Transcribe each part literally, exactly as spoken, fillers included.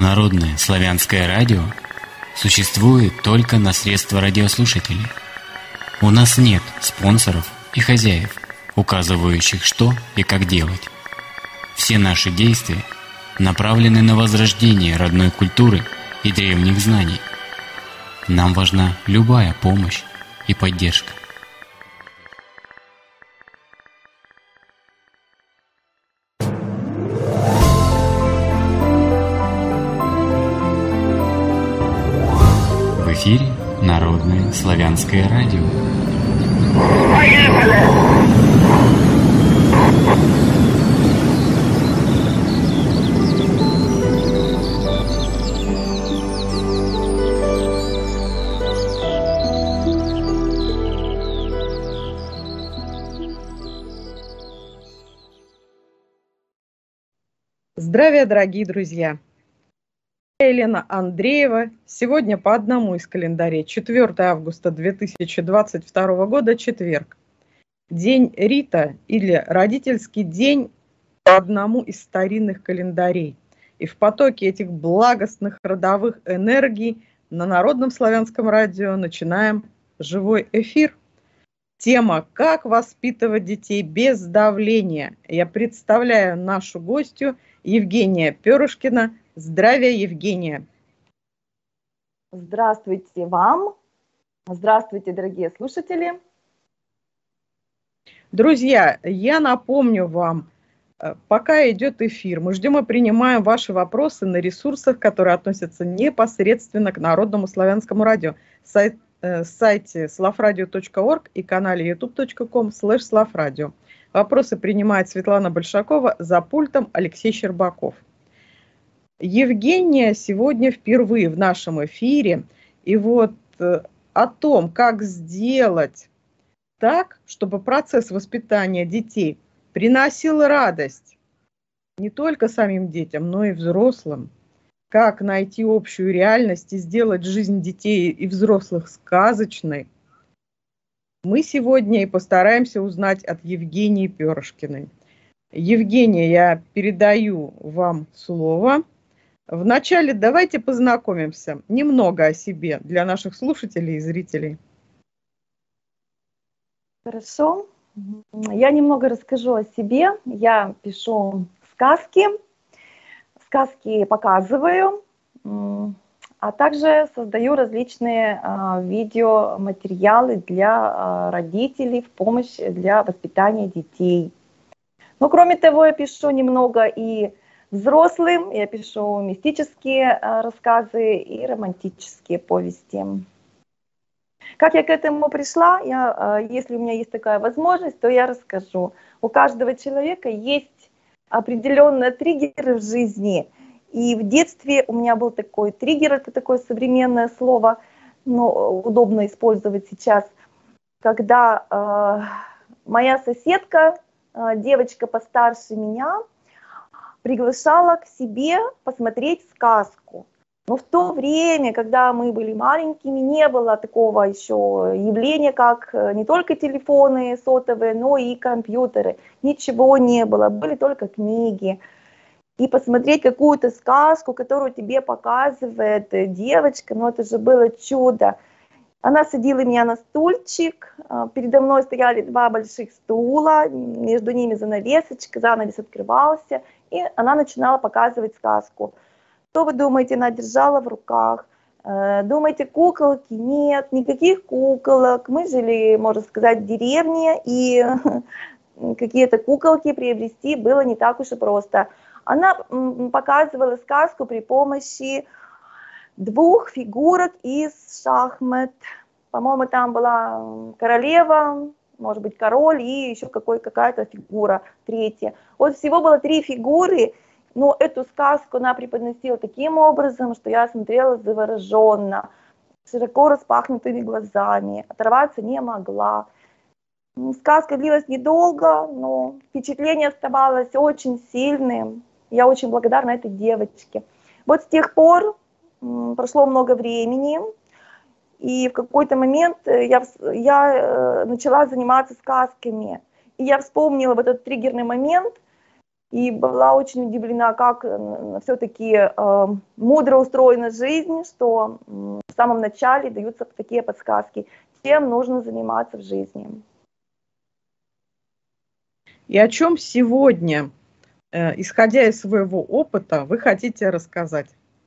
Народное славянское радио существует только на средства радиослушателей. У нас нет спонсоров и хозяев, указывающих, что и как делать. Все наши действия направлены на возрождение родной культуры и древних знаний. Нам важна любая помощь и поддержка. В эфире Народное славянское радио. Здравия, дорогие друзья! Я Елена Андреева. Сегодня по одному из календарей четвёртое августа две тысячи двадцать второго года, четверг. День Рита или родительский день по одному из старинных календарей. И в потоке этих благостных родовых энергий на Народном славянском радио начинаем живой эфир. Тема «Как воспитывать детей без давления». Я представляю нашу гостью Евгения Перышкина. Здравия, Евгения! Здравствуйте вам! Здравствуйте, дорогие слушатели! Друзья, я напомню вам, пока идет эфир, мы ждем и принимаем ваши вопросы на ресурсах, которые относятся непосредственно к Народному славянскому радио. Сайт, э, сайте славрадио точка орг и канале ютуб точка ком слэш славрадио. Вопросы принимает Светлана Большакова, за пультом Алексей Щербаков. Евгения сегодня впервые в нашем эфире. И вот э, о том, как сделать так, чтобы процесс воспитания детей приносил радость не только самим детям, но и взрослым. Как найти общую реальность и сделать жизнь детей и взрослых сказочной, мы сегодня и постараемся узнать от Евгении Перышкиной. Евгения, я передаю вам слово. Вначале давайте познакомимся немного о себе для наших слушателей и зрителей. Хорошо. Я немного расскажу о себе. Я пишу сказки, сказки показываю, а также создаю различные видеоматериалы для родителей в помощь для воспитания детей. Но кроме того, я пишу немного и взрослым, я пишу мистические рассказы и романтические повести. Как я к этому пришла? Я, если у меня есть такая возможность, то я расскажу. У каждого человека есть определенные триггеры в жизни. И в детстве у меня был такой триггер, это такое современное слово, но удобно использовать сейчас, когда э, моя соседка, э, девочка постарше меня, приглашала к себе посмотреть сказку. Но в то время, когда мы были маленькими, не было такого еще явления, как не только телефоны сотовые, но и компьютеры. Ничего не было, были только книги. И посмотреть какую-то сказку, которую тебе показывает девочка, ну это же было чудо. Она садила меня на стульчик, передо мной стояли два больших стула, между ними занавесочка, занавес открывался, и она начинала показывать сказку. Что вы думаете, она держала в руках? Думаете, куколки? Нет, никаких куколок. Мы жили, можно сказать, в деревне, и какие-то куколки приобрести было не так уж и просто. Она показывала сказку при помощи двух фигурок из шахмат. По-моему, там была королева, может быть, король и еще какая-то фигура третья. Вот всего было три фигуры, но эту сказку она преподносила таким образом, что я смотрела завороженно, широко распахнутыми глазами, оторваться не могла. Сказка длилась недолго, но впечатление оставалось очень сильным. Я очень благодарна этой девочке. Вот с тех пор прошло много времени, и в какой-то момент я, я начала заниматься сказками. И я вспомнила в этот триггерный момент, и была очень удивлена, как все-таки э, мудро устроена жизнь, что э, в самом начале даются такие подсказки, чем нужно заниматься в жизни. И о чем сегодня, э, исходя из своего опыта, вы хотите рассказать?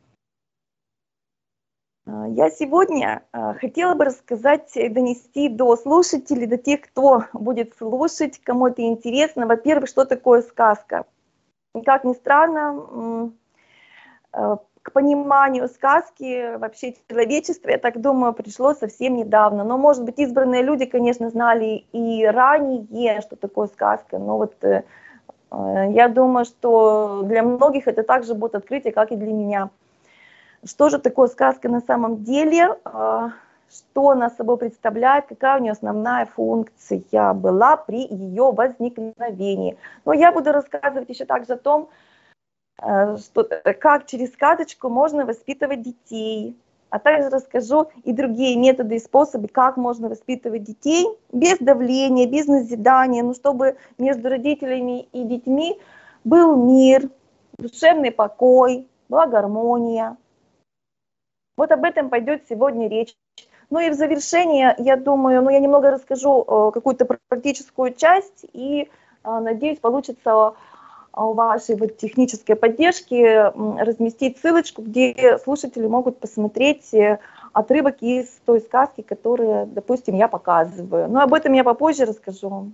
Я сегодня э, хотела бы рассказать, донести до слушателей, до тех, кто будет слушать, кому это интересно, во-первых, что такое сказка. И как ни странно, э, к пониманию сказки вообще человечества, я так думаю, пришло совсем недавно. Но, может быть, избранные люди, конечно, знали и ранее, что такое сказка, но вот э, я думаю, что для многих это также будет открытие, как и для меня. Что же такое сказка на самом деле, что она собой представляет, какая у нее основная функция была при ее возникновении. Но я буду рассказывать еще также о том, что, как через сказочку можно воспитывать детей, а также расскажу и другие методы и способы, как можно воспитывать детей без давления, без назидания, ну, чтобы между родителями и детьми был мир, душевный покой, была гармония. Вот об этом пойдет сегодня речь. Ну и в завершение, я думаю, ну я немного расскажу э, какую-то практическую часть, и э, надеюсь, получится у вашей вот технической поддержки э, разместить ссылочку, где слушатели могут посмотреть э, отрывок из той сказки, которую, допустим, я показываю. Но об этом я попозже расскажу.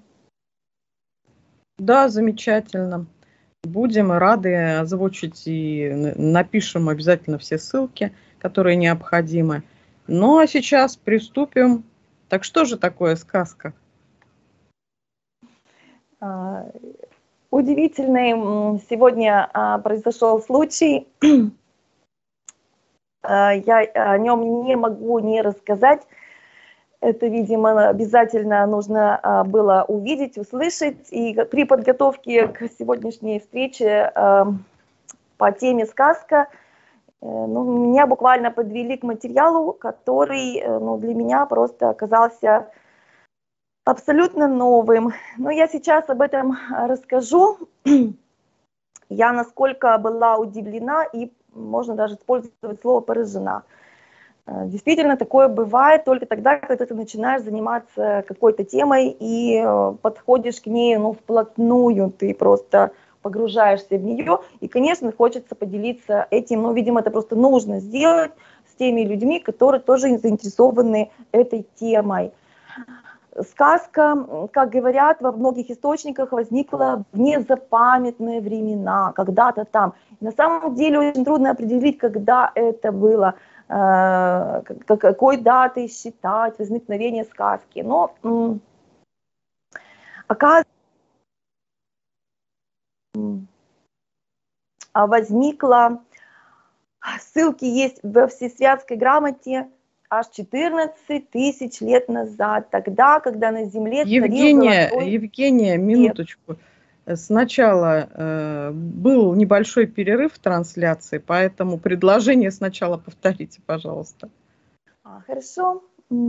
Да, замечательно. Будем рады озвучить и напишем обязательно все ссылки, которые необходимы. Ну а сейчас приступим. Так что же такое сказка? Удивительный сегодня произошел случай. Я о нем не могу не рассказать. Это, видимо, обязательно нужно было увидеть, услышать. И при подготовке к сегодняшней встрече по теме сказка, ну, меня буквально подвели к материалу, который, ну, для меня просто оказался абсолютно новым. Но я сейчас об этом расскажу. Я насколько была удивлена и, можно даже использовать слово, поражена. Действительно, такое бывает только тогда, когда ты начинаешь заниматься какой-то темой и подходишь к ней, ну, вплотную, ты просто погружаешься в нее, и, конечно, хочется поделиться этим, но, видимо, это просто нужно сделать с теми людьми, которые тоже заинтересованы этой темой. Сказка, как говорят, во многих источниках возникла в незапамятные времена, когда-то там. На самом деле очень трудно определить, когда это было, какой датой считать возникновение сказки. Но оказывается, возникла, ссылки есть во всесвятской грамоте, аж четырнадцать тысяч лет назад, тогда, когда на Земле Евгения, царил золотой Евгения, минуточку. Сначала э, был небольшой перерыв в трансляции, поэтому предложение сначала повторите, пожалуйста. А, хорошо.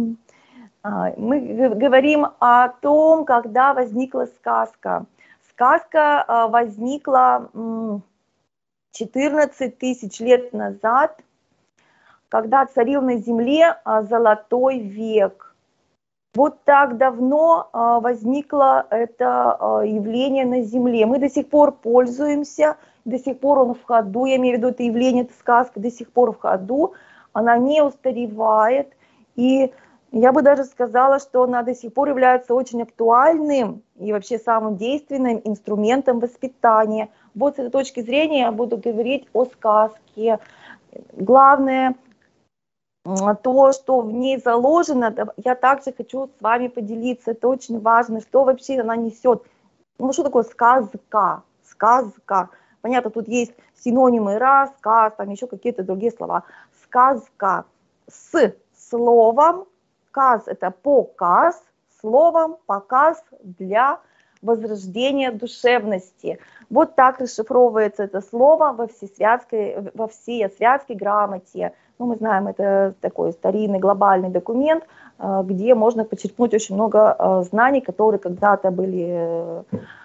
Мы говорим о том, когда возникла сказка. Сказка возникла четырнадцать тысяч лет назад, когда царил на Земле золотой век. Вот так давно возникло это явление на Земле. Мы до сих пор пользуемся, до сих пор он в ходу, я имею в виду это явление, эта сказка до сих пор в ходу, она не устаревает. И я бы даже сказала, что она до сих пор является очень актуальным и вообще самым действенным инструментом воспитания. Вот с этой точки зрения я буду говорить о сказке. Главное, то, что в ней заложено, я также хочу с вами поделиться. Это очень важно, что вообще она несет. Ну, что такое сказка? Сказка. Понятно, тут есть синонимы рассказ, там еще какие-то другие слова. Сказка с словом, каз это показ, словом показ для возрождения душевности. Вот так расшифровывается это слово во всесвятской, во всесвятской грамоте. Ну, мы знаем, это такой старинный глобальный документ, где можно почерпнуть очень много знаний, которые когда-то были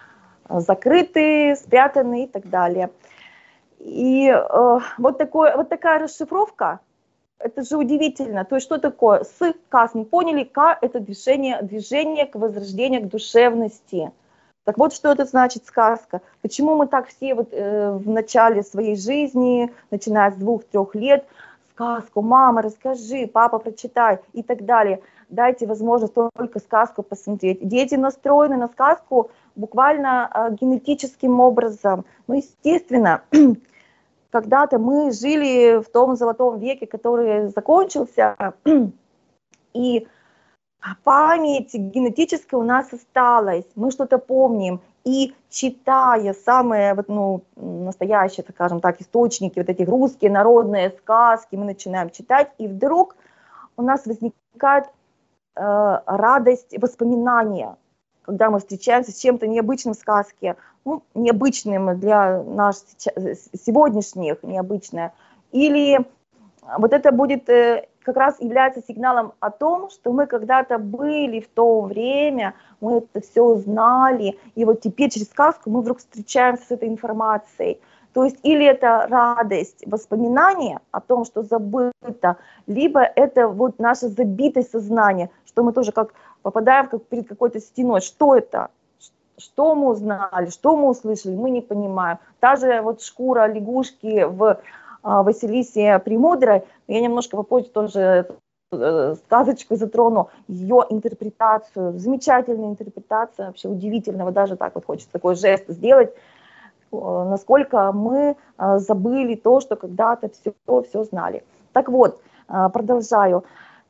закрыты, спрятаны и так далее. И э, вот, такое, вот такая расшифровка, это же удивительно. То есть что такое сказ? Мы поняли, К – это движение, движение к возрождению, к душевности. Так вот, что это значит сказка. Почему мы так все вот, э, в начале своей жизни, начиная с двух-трех лет, сказку, мама, расскажи, папа, прочитай и так далее. Дайте возможность только сказку посмотреть. Дети настроены на сказку буквально э, генетическим образом. Ну, естественно, когда-то мы жили в том золотом веке, который закончился, и память генетическая у нас осталась, мы что-то помним. И читая самые вот, ну, настоящие, скажем так, источники, вот эти русские народные сказки, мы начинаем читать, и вдруг у нас возникает э, радость воспоминания, когда мы встречаемся с чем-то необычным в сказке, ну, необычным для нас сегодняшних, необычное. Или вот это будет э, как раз является сигналом о том, что мы когда-то были в то время, мы это все знали, и вот теперь через сказку мы вдруг встречаемся с этой информацией. То есть или это радость, воспоминания о том, что забыто, либо это вот наше забитое сознание, что мы тоже как попадаем как перед какой-то стеной. Что это? Что мы узнали, что мы услышали, мы не понимаем. Та же вот шкура лягушки в Василисе Премудрой, я немножко попозже тоже сказочку затрону, ее интерпретацию, замечательная интерпретация, вообще удивительного, даже так вот хочется такой жест сделать, насколько мы забыли то, что когда-то все, все знали. Так вот, продолжаю.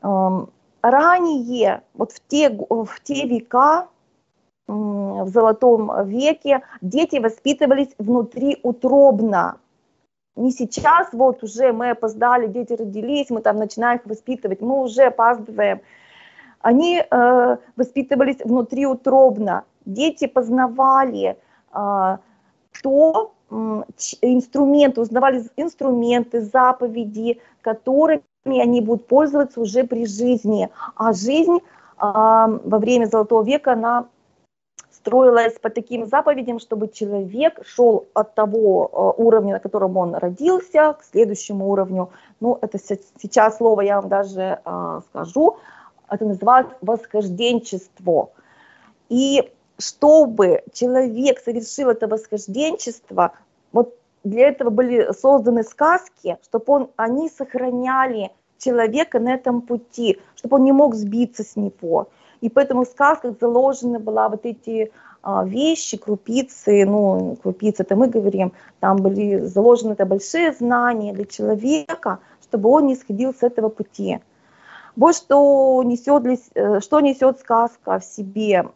Ранее, вот в те, в те века, в Золотом веке, дети воспитывались внутриутробно. Не сейчас, вот уже мы опоздали, дети родились, мы там начинаем их воспитывать, мы уже опаздываем. Они э, воспитывались внутриутробно. Дети познавали э, то, э, инструменты, узнавали инструменты, заповеди, которыми они будут пользоваться уже при жизни. А жизнь э, во время Золотого века, она строилась по таким заповедям, чтобы человек шел от того уровня, на котором он родился, к следующему уровню. Ну, это сейчас слово я вам даже э, скажу. Это называется восхожденчество. И чтобы человек совершил это восхожденчество, вот для этого были созданы сказки, чтобы он, они сохраняли человека на этом пути, чтобы он не мог сбиться с него. И поэтому в сказках заложены была вот эти а, вещи, крупицы, ну, крупицы, это мы говорим, там были заложены это большие знания для человека, чтобы он не сходил с этого пути. Вот что несет, что несет сказка в себе.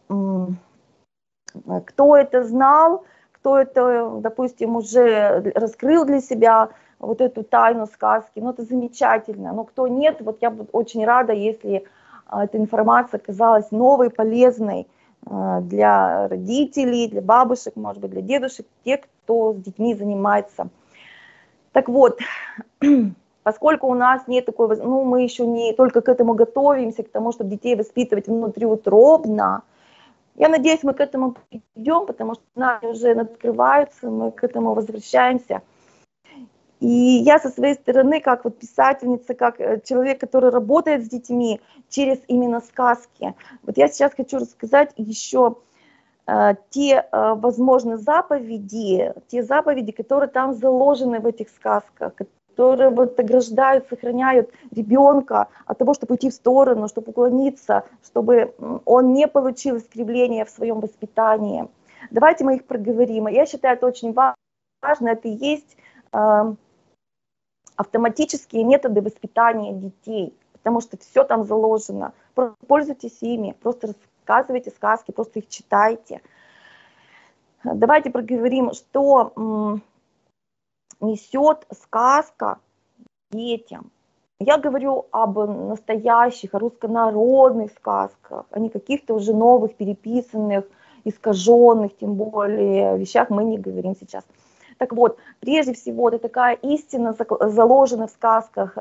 Кто это знал, кто это, допустим, уже раскрыл для себя вот эту тайну сказки, ну, это замечательно. Но кто нет, вот я буду очень рада, если эта информация оказалась новой, полезной для родителей, для бабушек, может быть, для дедушек, тех, кто с детьми занимается. Так вот, поскольку у нас нет такой, ну, мы еще не только к этому готовимся, к тому, чтобы детей воспитывать внутриутробно, я надеюсь, мы к этому придем, потому что знания уже открываются, мы к этому возвращаемся. И я со своей стороны, как вот писательница, как человек, который работает с детьми через именно сказки, вот я сейчас хочу рассказать еще э, те, э, возможно, заповеди, те заповеди, которые там заложены в этих сказках, которые вот ограждают, сохраняют ребенка от того, чтобы идти в сторону, чтобы уклониться, чтобы он не получил искривления в своем воспитании. Давайте мы их проговорим. Я считаю, это очень важно, это и есть э, автоматические методы воспитания детей, потому что все там заложено. Просто пользуйтесь ими, просто рассказывайте сказки, просто их читайте. Давайте проговорим, что м, несет сказка детям. Я говорю об настоящих руссконародных сказках, а не каких-то уже новых, переписанных, искаженных, тем более вещах мы не говорим сейчас. Так вот, прежде всего, это такая истина заложена в сказках,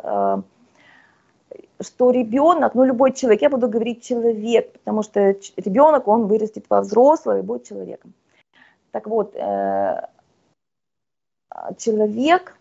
что ребенок, ну любой человек, я буду говорить человек, потому что ребенок, он вырастет во взрослого и будет человеком. Так вот, э, человек,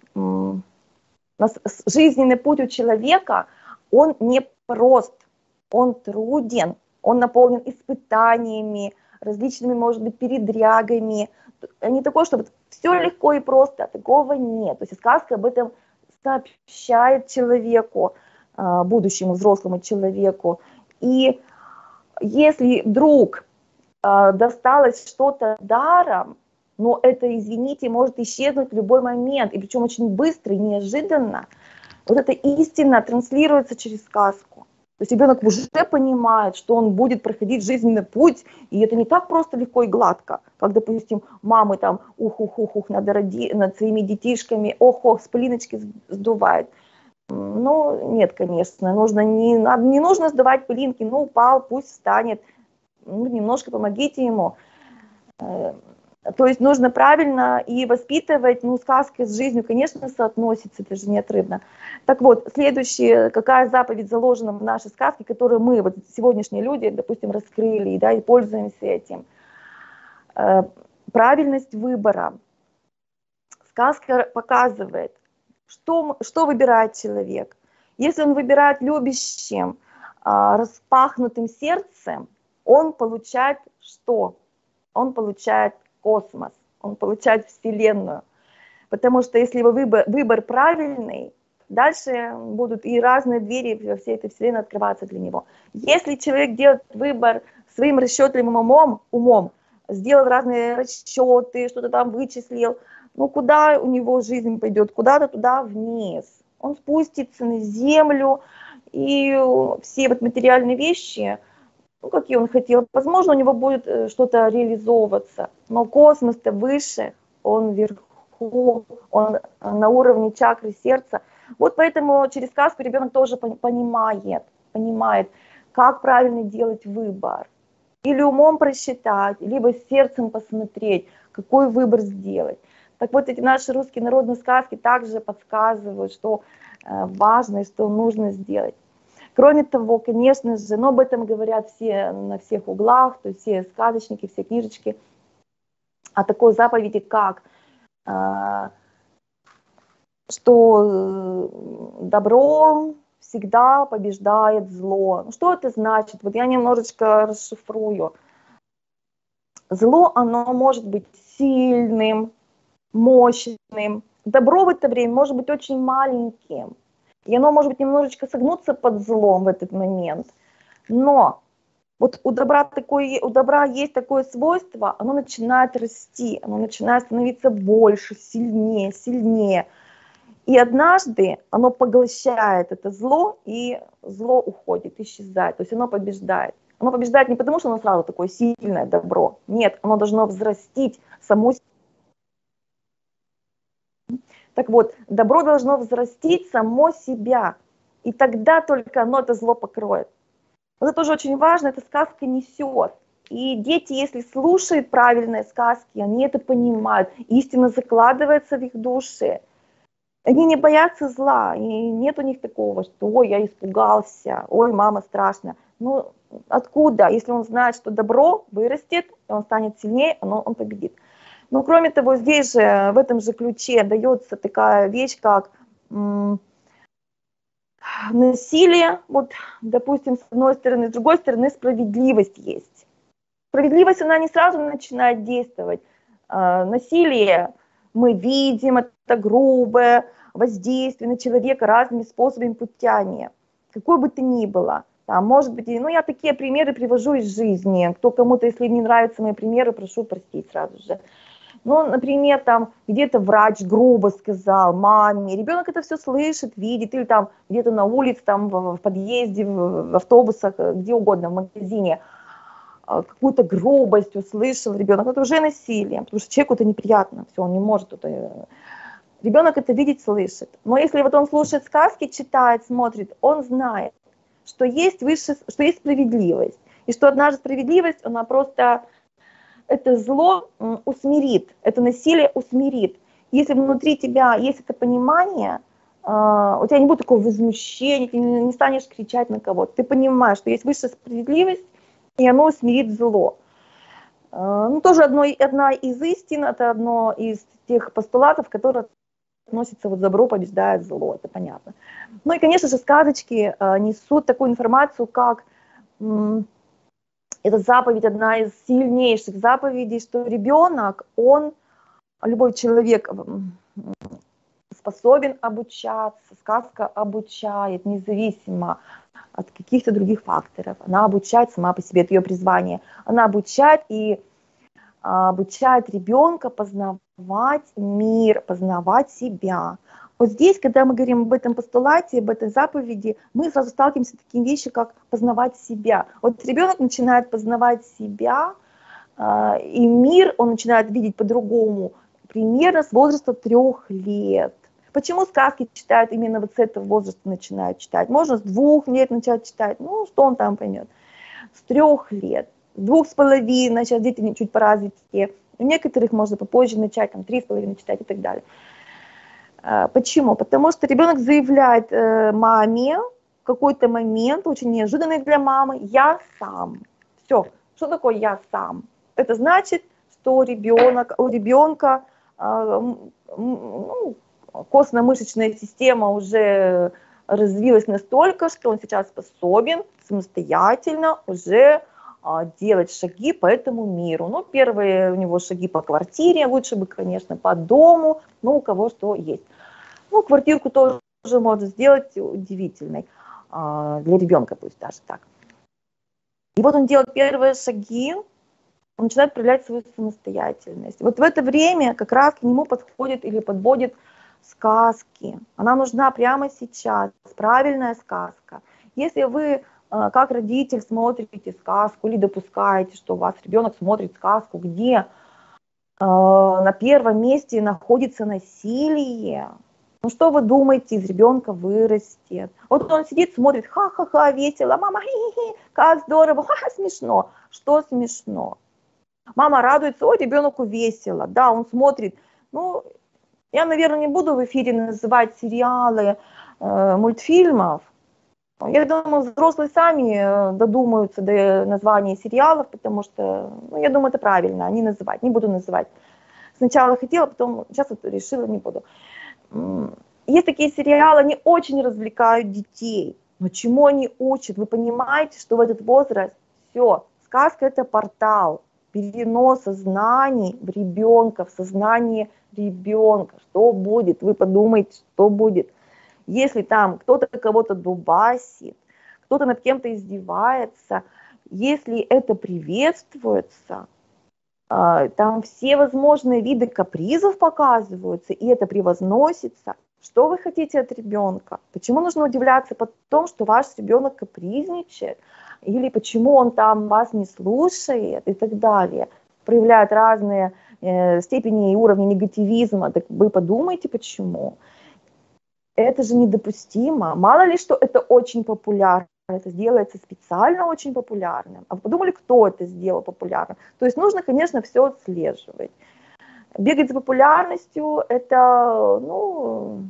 жизненный путь у человека, он не прост, он труден, он наполнен испытаниями, различными, может быть, передрягами. Не такое, чтобы все легко и просто, такого нет. То есть сказка об этом сообщает человеку, будущему взрослому человеку. И если вдруг досталось что-то даром, но это, извините, может исчезнуть в любой момент, и причем очень быстро и неожиданно, вот эта истина транслируется через сказку. То есть ребенок уже понимает, что он будет проходить жизненный путь, и это не так просто легко и гладко, как, допустим, мамы там ух-ух-ух над, роди... над своими детишками, ох-ох, с пылиночки сдувает. Ну, нет, конечно, нужно не, не нужно сдувать пылинки, ну, упал, пусть встанет, ну, немножко помогите ему. То есть нужно правильно и воспитывать, ну, сказка с жизнью, конечно, соотносится, это же неотрывно. Так вот, следующая, какая заповедь заложена в нашей сказке, которую мы, вот сегодняшние люди, допустим, раскрыли, да, и пользуемся этим. Правильность выбора. Сказка показывает, что, что выбирает человек. Если он выбирает любящим, распахнутым сердцем, он получает что? Он получает космос, он получает Вселенную. Потому что если его выбор, выбор правильный, дальше будут и разные двери во всей этой Вселенной открываться для него. Если человек делает выбор своим расчетливым умом, умом, сделал разные расчеты, что-то там вычислил, ну куда у него жизнь пойдет? Куда-то туда вниз. Он спустится на землю, и все вот материальные вещи, ну, какие он хотел, возможно, у него будет что-то реализовываться, но космос-то выше, он вверху, он на уровне чакры сердца. Вот поэтому через сказку ребенок тоже понимает, понимает, как правильно делать выбор. Или умом просчитать, либо сердцем посмотреть, какой выбор сделать. Так вот, эти наши русские народные сказки также подсказывают, что важно и что нужно сделать. Кроме того, конечно же, но об этом говорят все на всех углах, то есть все сказочники, все книжечки, о такой заповеди, как, что добро всегда побеждает зло. Что это значит? Вот я немножечко расшифрую. Зло, оно может быть сильным, мощным. Добро в это время может быть очень маленьким. И оно может быть немножечко согнуться под злом в этот момент. Но вот у добра, такое, у добра есть такое свойство, оно начинает расти, оно начинает становиться больше, сильнее, сильнее. И однажды оно поглощает это зло, и зло уходит, исчезает. То есть оно побеждает. Оно побеждает не потому, что оно сразу такое сильное добро. Нет, оно должно взрастить само себя. Так вот, добро должно взрастить само себя, и тогда только оно это зло покроет. Вот это тоже очень важно, эта сказка несет. И дети, если слушают правильные сказки, они это понимают, истина закладывается в их души. Они не боятся зла, и нет у них такого, что ой, я испугался, ой, мама страшно. Ну, откуда? Если он знает, что добро вырастет, он станет сильнее, он, он победит. Но кроме того, здесь же, в этом же ключе дается такая вещь, как м, насилие, вот, допустим, с одной стороны, с другой стороны, справедливость есть. Справедливость, она не сразу начинает действовать. А, насилие, мы видим, это грубое воздействие на человека разными способами, путями, какое бы то ни было. Там, может быть, ну, я такие примеры привожу из жизни. Кто кому-то, если не нравятся мои примеры, прошу простить сразу же. Ну, например, там где-то врач грубо сказал маме, ребенок это все слышит, видит, или там где-то на улице, там в, в подъезде, в, в автобусах, где угодно, в магазине, какую-то грубость услышал ребенок, это уже насилие, потому что человеку это неприятно, все, он не может это... Ребенок это видит, слышит. Но если вот он слушает сказки, читает, смотрит, он знает, что есть выше, что есть справедливость, и что однажды справедливость, она просто... это зло усмирит, это насилие усмирит. Если внутри тебя есть это понимание, у тебя не будет такого возмущения, ты не станешь кричать на кого-то. Ты понимаешь, что есть высшая справедливость, и оно усмирит зло. Ну, тоже одно, одна из истин, это одно из тех постулатов, которые относятся, вот добро побеждает зло, это понятно. Ну и, конечно же, сказочки несут такую информацию, как эта заповедь, одна из сильнейших заповедей, что ребенок, он, любой человек способен обучаться, сказка обучает, независимо от каких-то других факторов. Она обучает сама по себе, это ее призвание. Она обучает и а, обучает ребенка познавать мир, познавать себя. Вот здесь, когда мы говорим об этом постулате, об этой заповеди, мы сразу сталкиваемся с такими вещами, как познавать себя. Вот ребенок начинает познавать себя, а, и мир он начинает видеть по-другому, примерно с возраста трех лет. Почему сказки читают именно вот с этого возраста начинают читать? Можно с двух лет начать читать, ну, что он там поймет. С трех лет, двух с половиной, сейчас дети чуть поразвитее. У некоторых можно попозже начать, там, три с половиной читать и так далее. Почему? Потому что ребенок заявляет маме в какой-то момент, очень неожиданный для мамы, я сам. Все. Что такое я сам? Это значит, что ребенок, у ребенка ну, костно-мышечная система уже развилась настолько, что он сейчас способен самостоятельно уже а, делать шаги по этому миру. Ну, первые у него шаги по квартире, лучше бы, конечно, по дому, ну, у кого что есть. Ну, квартирку тоже можно сделать удивительной, а, для ребенка пусть даже так. И вот он делает первые шаги, он начинает проявлять свою самостоятельность. Вот в это время как раз к нему подходит или подводит сказки. Она нужна прямо сейчас, правильная сказка. Если вы, как родитель, смотрите сказку или допускаете, что у вас ребенок смотрит сказку, где на первом месте находится насилие, ну что вы думаете, из ребенка вырастет? Вот он сидит, смотрит, ха-ха-ха, весело, мама, хи-хи, как здорово, ха-ха, смешно. Что смешно? Мама радуется, ой, ребенку весело. Да, он смотрит. Ну, я, наверное, не буду в эфире называть сериалы, э, мультфильмов. Я думаю, взрослые сами додумаются до названия сериалов, потому что, ну, я думаю, это правильно, не называть, не буду называть. Сначала хотела, потом сейчас вот решила, не буду. Есть такие сериалы, они очень развлекают детей. Но чему они учат? Вы понимаете, что в этот возраст все, сказка – это портал переноса знаний в ребенка, в сознание ребенка. Что будет? Вы подумайте, что будет. Если там кто-то кого-то дубасит, кто-то над кем-то издевается, если это приветствуется, там все возможные виды капризов показываются, и это превозносится. Что вы хотите от ребенка? Почему нужно удивляться потом, что ваш ребенок капризничает? Или почему он там вас не слушает и так далее? Проявляет разные э, степени и уровни негативизма. Так вы подумайте, почему. Это же недопустимо. Мало ли, что это очень популярно. Это делается специально очень популярным. А вы подумали, кто это сделал популярным? То есть нужно, конечно, все отслеживать. Бегать за популярностью – это, ну,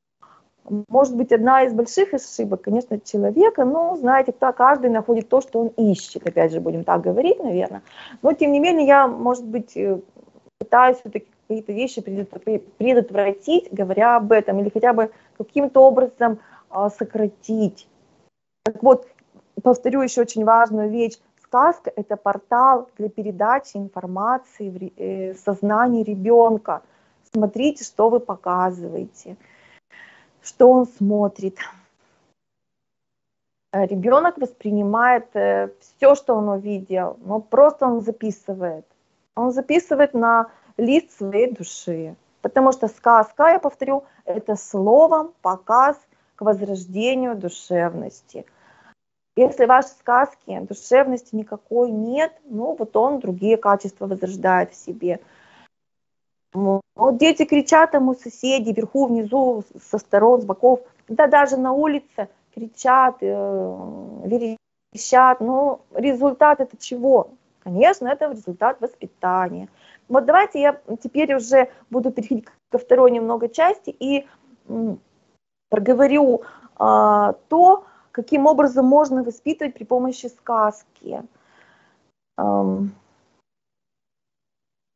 может быть, одна из больших ошибок, конечно, человека. Но, знаете, каждый находит то, что он ищет. Опять же, будем так говорить, наверное. Но, тем не менее, я, может быть, пытаюсь все-таки какие-то вещи предотвратить, говоря об этом, или хотя бы каким-то образом сократить. Так вот, повторю еще очень важную вещь. Сказка – это портал для передачи информации в сознании ребенка. Смотрите, что вы показываете, что он смотрит. Ребенок воспринимает все, что он увидел, но просто он записывает. Он записывает на лист своей души. Потому что сказка, я повторю, это словом показ к возрождению душевности. Если в вашей сказке душевности никакой нет, ну вот он другие качества возрождает в себе. Вот дети кричат ему соседи, вверху, внизу, со сторон, с боков, да даже на улице кричат, верещат. Но результат это чего? Конечно, это результат воспитания. Вот давайте я теперь уже буду переходить ко второй немного части и проговорю а, то, каким образом можно воспитывать при помощи сказки.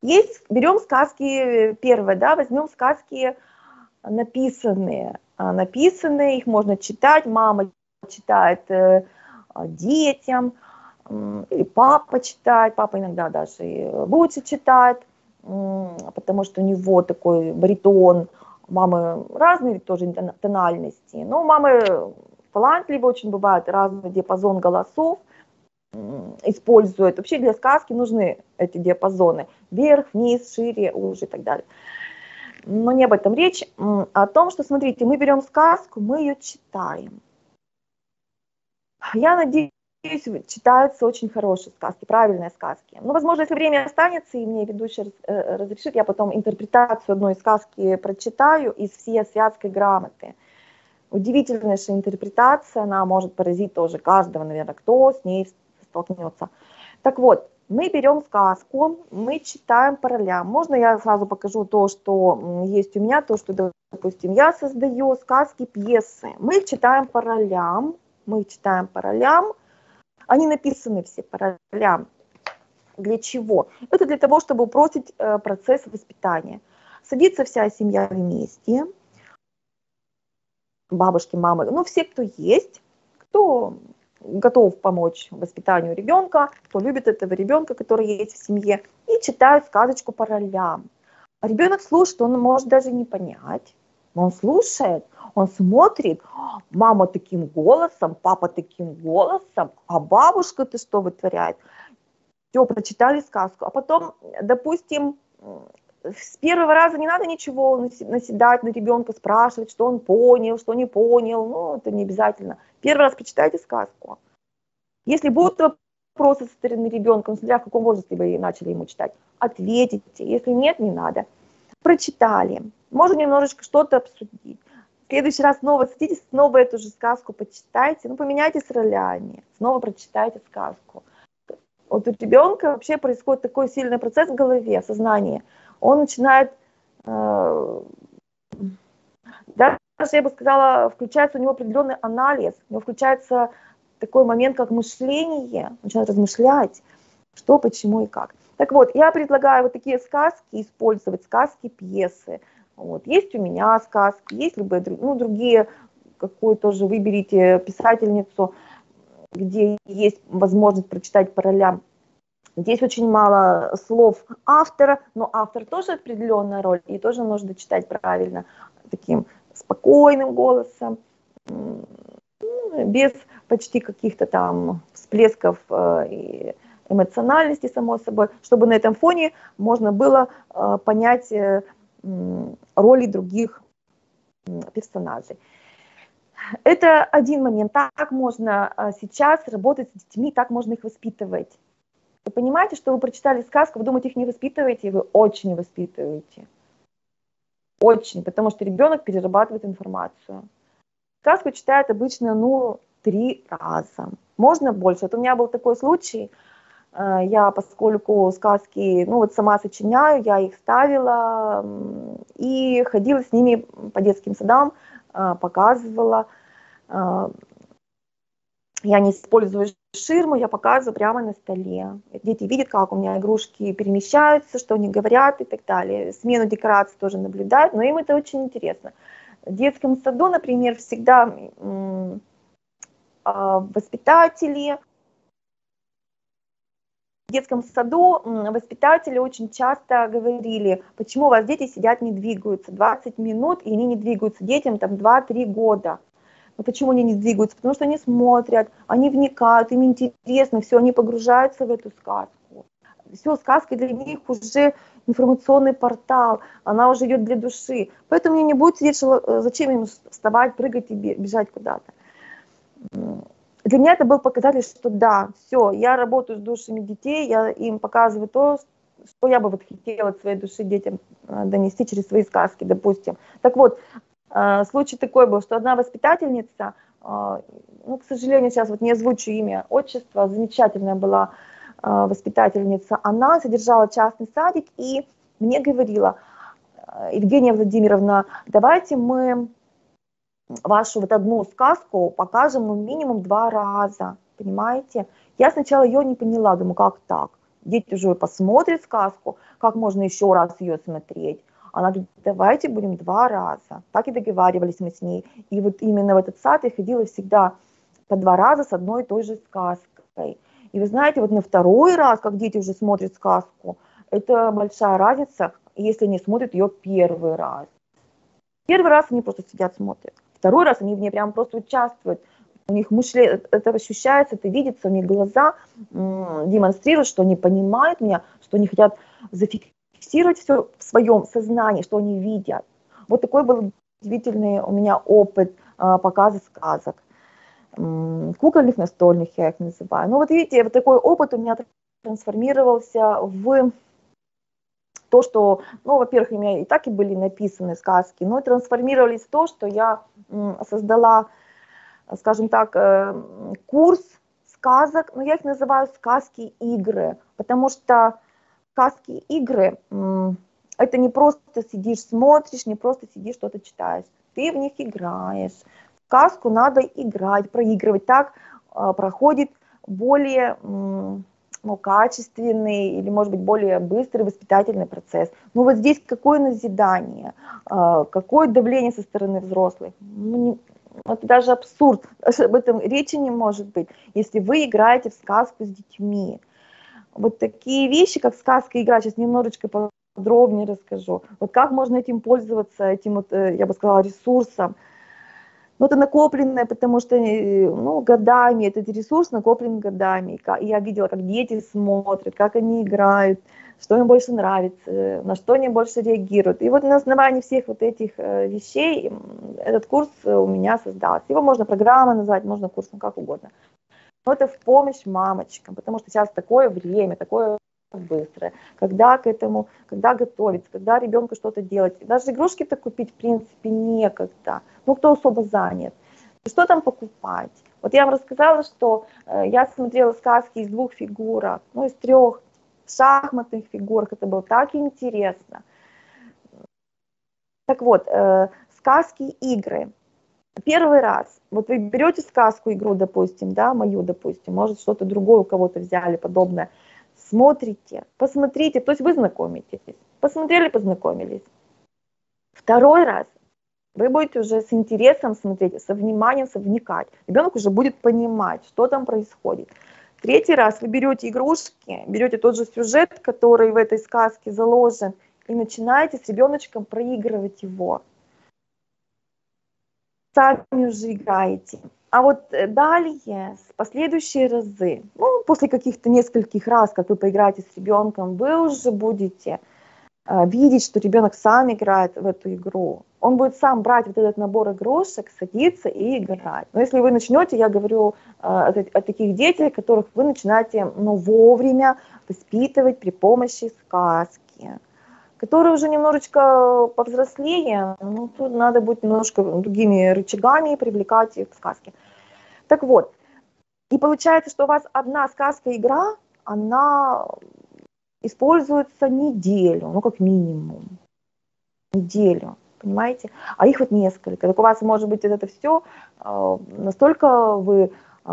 Есть, берем сказки первые, да, возьмем сказки написанные. Написанные, их можно читать, мама читает э, детям, э, или папа читает, папа иногда даже и лучше читает, э, потому что у него такой баритон, мамы разные тоже тональности, но мамы талантливые очень бывают, разный диапазон голосов используют. Вообще для сказки нужны эти диапазоны. Вверх, вниз, шире, уже и так далее. Но не об этом речь. А о том, что, смотрите, мы берем сказку, мы ее читаем. Я надеюсь, читаются очень хорошие сказки, правильные сказки. Ну, возможно, если время останется, и мне ведущий разрешит, я потом интерпретацию одной сказки прочитаю из всей святской грамоты. Удивительнейшая интерпретация, она может поразить тоже каждого, наверное, кто с ней столкнется. Так вот, мы берем сказку, мы читаем по ролям. Можно я сразу покажу то, что есть у меня, то, что, допустим, я создаю сказки, пьесы. Мы их читаем по ролям, мы их читаем по ролям. Они написаны все по ролям. Для чего? Это для того, чтобы упростить процесс воспитания. Садится вся семья вместе, бабушки, мамы, ну все, кто есть, кто готов помочь воспитанию ребенка, кто любит этого ребенка, который есть в семье, и читают сказочку по ролям. А ребенок слушает, он может даже не понять, но он слушает, он смотрит, мама таким голосом, папа таким голосом, а бабушка-то что вытворяет? Все, прочитали сказку, а потом, допустим, с первого раза не надо ничего наседать на ребенка, спрашивать, что он понял, что не понял, ну, это не обязательно. Первый раз прочитайте сказку. Если будут вопросы со стороны ребенка, смотря в каком возрасте вы начали ему читать, ответите. Если нет, не надо. Прочитали. Можно немножечко что-то обсудить. В следующий раз снова садитесь, снова эту же сказку почитайте, ну, поменяйтесь ролями, снова прочитайте сказку. Вот у ребенка вообще происходит такой сильный процесс в голове, в сознании. Он начинает, э, даже я бы сказала, включается у него определенный анализ, у него включается такой момент, как мышление, он начинает размышлять, что, почему и как. Так вот, я предлагаю вот такие сказки использовать, сказки, пьесы. Вот. Есть у меня сказки, есть любые, ну, другие, какую тоже выберите писательницу, где есть возможность прочитать по ролям. Здесь очень мало слов автора, но автор тоже определенная роль, и тоже нужно читать правильно, таким спокойным голосом, без почти каких-то там всплесков эмоциональности, само собой, чтобы на этом фоне можно было понять роли других персонажей. Это один момент. Так можно сейчас работать с детьми, так можно их воспитывать. Вы понимаете, что вы прочитали сказку, вы думаете, их не воспитываете, вы очень воспитываете. Очень, потому что ребенок перерабатывает информацию. Сказку читают обычно, ну, три раза. Можно больше. Вот у меня был такой случай, я, поскольку сказки, ну, вот сама сочиняю, я их ставила и ходила с ними по детским садам, показывала. Я не использую ширму, я показываю прямо на столе. Дети видят, как у меня игрушки перемещаются, что они говорят и так далее. Смену декораций тоже наблюдают, но им это очень интересно. В детском саду, например, всегда воспитатели, в детском саду воспитатели очень часто говорили, почему у вас дети сидят, не двигаются двадцать минут, и они не двигаются, детям там два-три года. Но почему они не двигаются? Потому что они смотрят, они вникают, им интересно, все, они погружаются в эту сказку. Все, сказка для них уже информационный портал, она уже идет для души. Поэтому мне не будет сидеть, зачем им вставать, прыгать и бежать куда-то. Для меня это был показатель, что да, все, я работаю с душами детей, я им показываю то, что я бы вот хотела от своей души детям донести через свои сказки, допустим. Так вот, случай такой был, что одна воспитательница, ну, к сожалению, сейчас вот не озвучу имя, отчество, замечательная была воспитательница, она содержала частный садик и мне говорила: Евгения Владимировна, давайте мы вашу вот одну сказку покажем ну, минимум два раза, понимаете? Я сначала ее не поняла, думаю, как так? дети уже посмотрят сказку, как можно еще раз ее смотреть. Она говорит, давайте будем два раза. Так и договаривались мы с ней. И вот именно в этот сад я ходила всегда по два раза с одной и той же сказкой. И вы знаете, вот на второй раз, как дети уже смотрят сказку, это большая разница, если они смотрят ее первый раз. Первый раз они просто сидят, смотрят. Второй раз они в ней прям просто участвуют. У них мышление, это ощущается, это видится, у них глаза м- демонстрируют, что они понимают меня, что они хотят зафиксировать все в своем сознании, что они видят. Вот такой был удивительный у меня опыт а, показа сказок. М- кукольных, настольных я их называю. Ну вот видите, вот такой опыт у меня трансформировался в то, что, ну, во-первых, у меня и так и были написаны сказки, но трансформировались в то, что я м- создала, скажем так, курс сказок, но я их называю сказки-игры, потому что сказки-игры – это не просто сидишь, смотришь, не просто сидишь, что-то читаешь, ты в них играешь. Сказку надо играть, проигрывать, так проходит более ну, качественный или, может быть, более быстрый воспитательный процесс. Но вот здесь какое назидание, какое давление со стороны взрослых? Ну, это даже абсурд, даже об этом речи не может быть, если вы играете в сказку с детьми. Вот такие вещи, как сказка игра, сейчас немножечко подробнее расскажу. Вот как можно этим пользоваться, этим, вот, я бы сказала, ресурсом. Ну, это накопленное, потому что ну, годами, этот ресурс накоплен годами. И я видела, как дети смотрят, как они играют, что им больше нравится, на что они больше реагируют. И вот на основании всех вот этих вещей этот курс у меня создался. Его можно программой назвать, можно курсом, как угодно. Но это в помощь мамочкам, потому что сейчас такое время, такое быстрое, когда к этому, когда готовиться, когда ребенку что-то делать. Даже игрушки-то купить, в принципе, некогда. Ну, кто особо занят. Что там покупать? Вот я вам рассказала, что э, я смотрела сказки из двух фигурок, ну, из трех шахматных фигурок. Это было так интересно. Так вот, э, сказки, игры. Первый раз, вот вы берете сказку, игру, допустим, да, мою, допустим, может что-то другое у кого-то взяли подобное, смотрите, посмотрите, то есть вы знакомитесь, посмотрели, познакомились. Второй раз вы будете уже с интересом смотреть, со вниманием, со вникать. Ребенок уже будет понимать, что там происходит. Третий раз вы берете игрушки, берете тот же сюжет, который в этой сказке заложен, и начинаете с ребеночком проигрывать его. Сами уже играете. А вот далее, в последующие разы, ну, после каких-то нескольких раз, как вы поиграете с ребенком, вы уже будете э, видеть, что ребенок сам играет в эту игру. Он будет сам брать вот этот набор игрушек, садиться и играть. Но если вы начнете, я говорю э, о, о таких детях, которых вы начинаете ну, вовремя воспитывать при помощи сказки, которые уже немножечко повзрослее, ну, тут надо будет немножко другими рычагами привлекать их к сказке. Так вот, и получается, что у вас одна сказка-игра, она используется неделю, ну, как минимум, неделю, понимаете? А их вот несколько. Так у вас может быть это все, настолько вы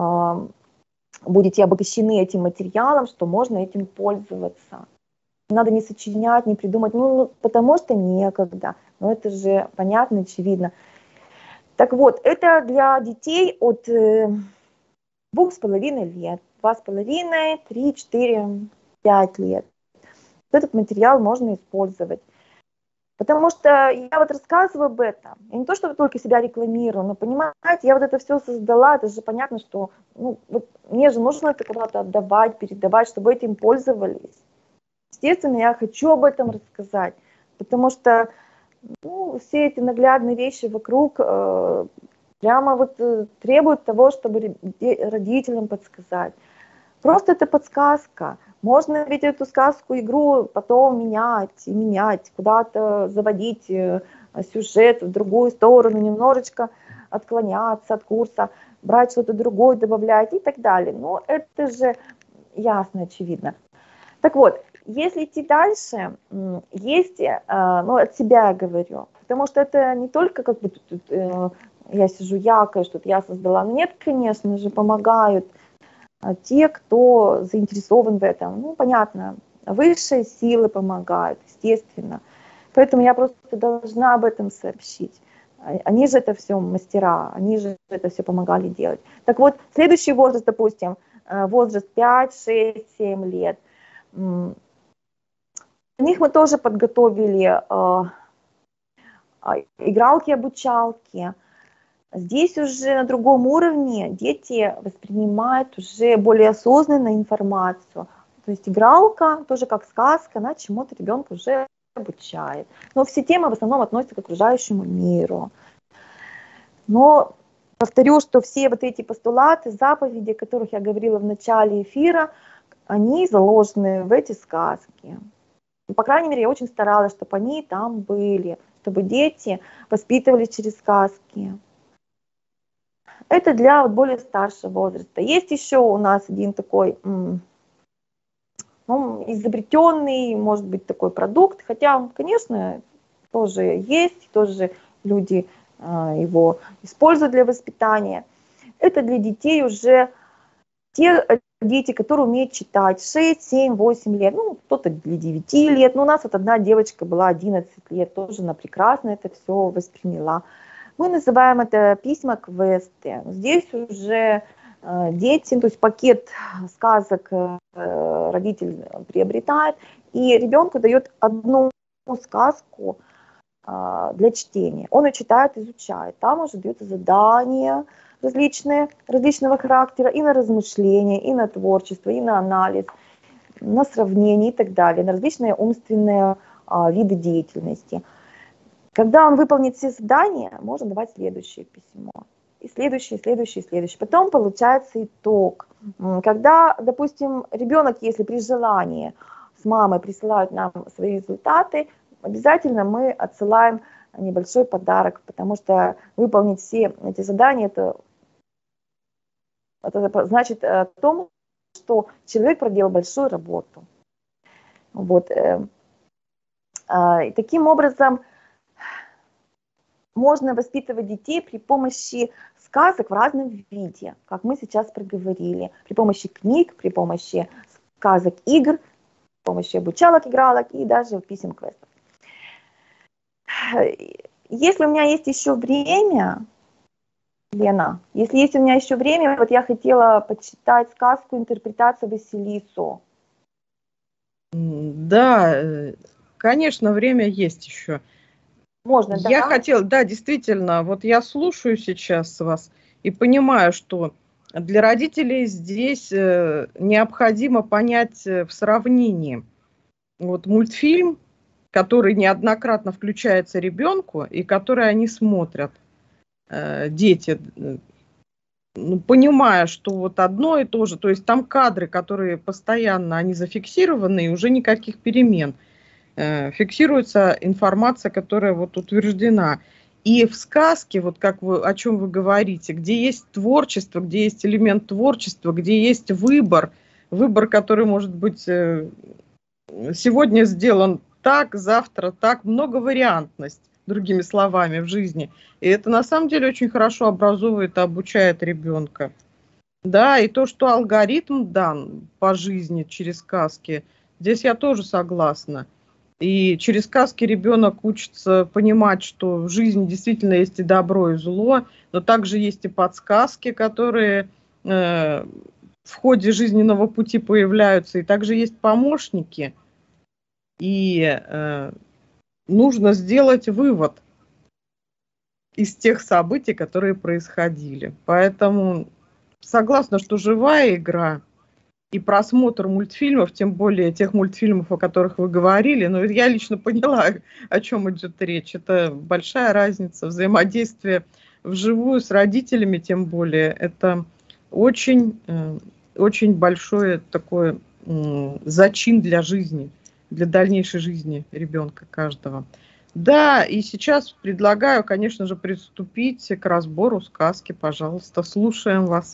будете обогащены этим материалом, что можно этим пользоваться. Надо не сочинять, не придумать, ну, ну, потому что некогда. Но это же понятно, очевидно. Так вот, это для детей от э, двух с половиной лет, два с половиной, три, четыре, пять лет. Этот материал можно использовать. Потому что я вот рассказываю об этом. Я не то, что только себя рекламирую, но понимаете, я вот это все создала, это же понятно, что ну, вот мне же нужно это куда-то отдавать, передавать, чтобы этим пользовались. Естественно, я хочу об этом рассказать, потому что ну, все эти наглядные вещи вокруг э, прямо вот э, требуют того, чтобы родителям подсказать. Просто это подсказка. Можно ведь эту сказку, игру потом менять и менять, куда-то заводить э, сюжет в другую сторону, немножечко отклоняться от курса, брать что-то другое, добавлять и так далее. Но это же ясно, очевидно. Так вот, если идти дальше, есть, ну, от себя я говорю, потому что это не только как бы тут, я сижу якой, что-то я создала, но нет, конечно же, помогают а те, кто заинтересован в этом. Ну, понятно, высшие силы помогают, естественно. Поэтому я просто должна об этом сообщить. Они же это все мастера, они же это все помогали делать. Так вот, следующий возраст, допустим, возраст пять, шесть, семь лет. У них мы тоже подготовили игралки, обучалки. Здесь уже на другом уровне дети воспринимают уже более осознанно информацию. То есть игралка, тоже как сказка, она чему-то ребенка уже обучает. Но все темы в основном относятся к окружающему миру. Но повторю, что все вот эти постулаты, заповеди, о которых я говорила в начале эфира, они заложены в эти сказки. По крайней мере, я очень старалась, чтобы они там были, чтобы дети воспитывались через сказки. Это для вот более старшего возраста. Есть еще у нас один такой ну, изобретенный, может быть, такой продукт, хотя, конечно, тоже есть, тоже люди э, его используют для воспитания. Это для детей уже те дети, которые умеют читать, шесть, семь, восемь лет, ну, кто-то для девяти лет, но у нас вот одна девочка была одиннадцать лет, тоже она прекрасно это все восприняла. Мы называем это письма-квесты. Здесь уже э, дети, то есть пакет сказок э, родитель приобретает, и ребенку дает одну сказку э, для чтения. Он ее читает, изучает. Там уже даются задания различные, различного характера и на размышления, и на творчество, и на анализ, на сравнение и так далее, на различные умственные э, виды деятельности. Когда он выполнит все задания, можно давать следующее письмо. И следующее, следующее, следующее. Потом получается итог. Когда, допустим, ребенок, если при желании с мамой присылают нам свои результаты, обязательно мы отсылаем небольшой подарок, потому что выполнить все эти задания, это, это значит о том, что человек проделал большую работу. Вот. И таким образом можно воспитывать детей при помощи сказок в разном виде, как мы сейчас проговорили, при помощи книг, при помощи сказок, игр, при помощи обучалок, игралок и даже писем квестов. Если у меня есть еще время, Лена, если есть у меня еще время, вот я хотела почитать сказку «Интерпретация Василису». Да, конечно, время есть еще. Можно, я да? хотела, да, действительно, вот я слушаю сейчас вас и понимаю, что для родителей здесь необходимо понять в сравнении. Вот мультфильм, который неоднократно включается ребенку и который они смотрят, дети, ну, понимая, что вот одно и то же, то есть там кадры, которые постоянно, они зафиксированы, и уже никаких перемен. Фиксируется информация, которая вот утверждена. И в сказке, вот как вы, о чем вы говорите, где есть творчество, где есть элемент творчества, где есть выбор, выбор, который может быть сегодня сделан так, завтра так, многовариантность, другими словами, в жизни. И это на самом деле очень хорошо образовывает и обучает ребенка. Да, и то, что алгоритм дан по жизни через сказки, здесь я тоже согласна. И через сказки ребенок учится понимать, что в жизни действительно есть и добро, и зло, но также есть и подсказки, которые э, в ходе жизненного пути появляются, и также есть помощники. И э, нужно сделать вывод из тех событий, которые происходили. Поэтому согласна, что живая игра и просмотр мультфильмов, тем более тех мультфильмов, о которых вы говорили, но я лично поняла, о чем идет речь. Это большая разница. Взаимодействие вживую с родителями, тем более, это очень, очень большой такой зачин для жизни, для дальнейшей жизни ребенка каждого. Да, и сейчас предлагаю, конечно же, приступить к разбору сказки. Пожалуйста, слушаем вас.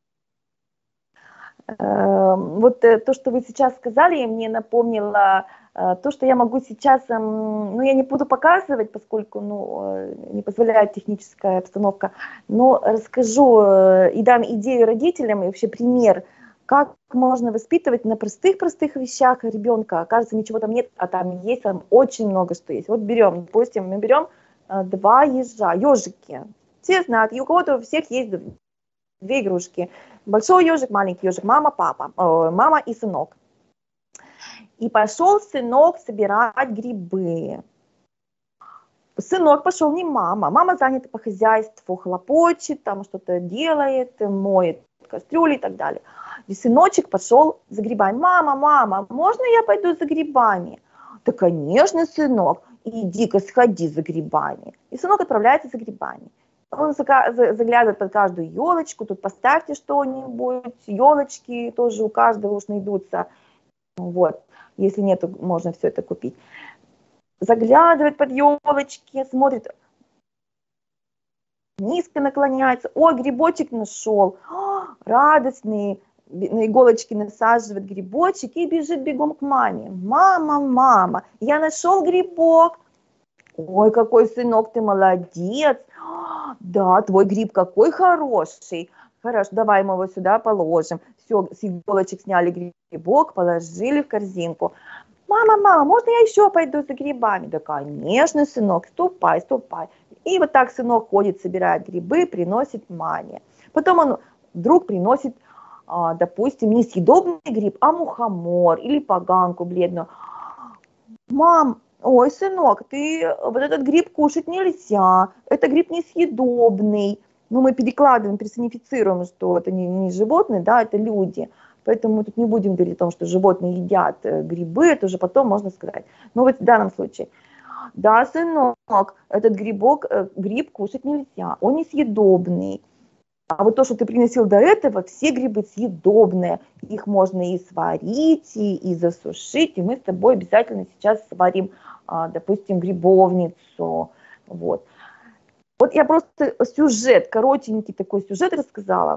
Вот то, что вы сейчас сказали, мне напомнило То, что я могу сейчас, ну, я не буду показывать, поскольку, ну, не позволяет техническая обстановка, но расскажу и дам идею родителям, и вообще пример, как можно воспитывать на простых-простых вещах ребенка. Кажется, ничего там нет, а там есть, там очень много что есть. Вот берем, допустим, мы берем два ежа, ежики. Все знают, и у кого-то у всех есть две игрушки. Большой ежик, маленький ежик, мама, папа, о, мама и сынок. И пошел сынок собирать грибы. Сынок пошел не мама. Мама занята по хозяйству, хлопочет, там что-то делает, моет кастрюли и так далее. И сыночек пошел за грибами. Мама, мама, можно я пойду за грибами? Да, конечно, сынок, иди-ка сходи за грибами. И сынок отправляется за грибами. Он заглядывает под каждую елочку, тут поставьте что-нибудь, елочки тоже у каждого уж найдутся. Вот. Если нет, то можно все это купить. Заглядывает под елочки, смотрит, низко наклоняется. Ой, грибочек нашел. О, радостный, на иголочки насаживает грибочек и бежит бегом к маме. Мама, мама, я нашел грибок. Ой, какой сынок, ты молодец. Да, твой гриб какой хороший. Хорошо, давай мы его сюда положим. Все, с иголочек сняли грибок, положили в корзинку. Мама, мама, можно я еще пойду за грибами? Да, конечно, сынок, ступай, ступай. И вот так сынок ходит, собирает грибы, приносит маме. Потом он вдруг приносит, допустим, не съедобный гриб, а мухомор или поганку бледную. Мам, ой, сынок, ты вот этот гриб кушать нельзя, это гриб несъедобный. Ну, мы перекладываем, персонифицируем, что это не, не животные, да, это люди. Поэтому мы тут не будем говорить о том, что животные едят грибы, это уже потом можно сказать. Но вот в данном случае, да, сынок, этот грибок, гриб кушать нельзя, он несъедобный. А вот то, что ты приносил до этого, все грибы съедобные. Их можно и сварить, и, и засушить. И мы с тобой обязательно сейчас сварим, допустим, грибовницу. Вот. Вот я просто сюжет, коротенький такой сюжет рассказала,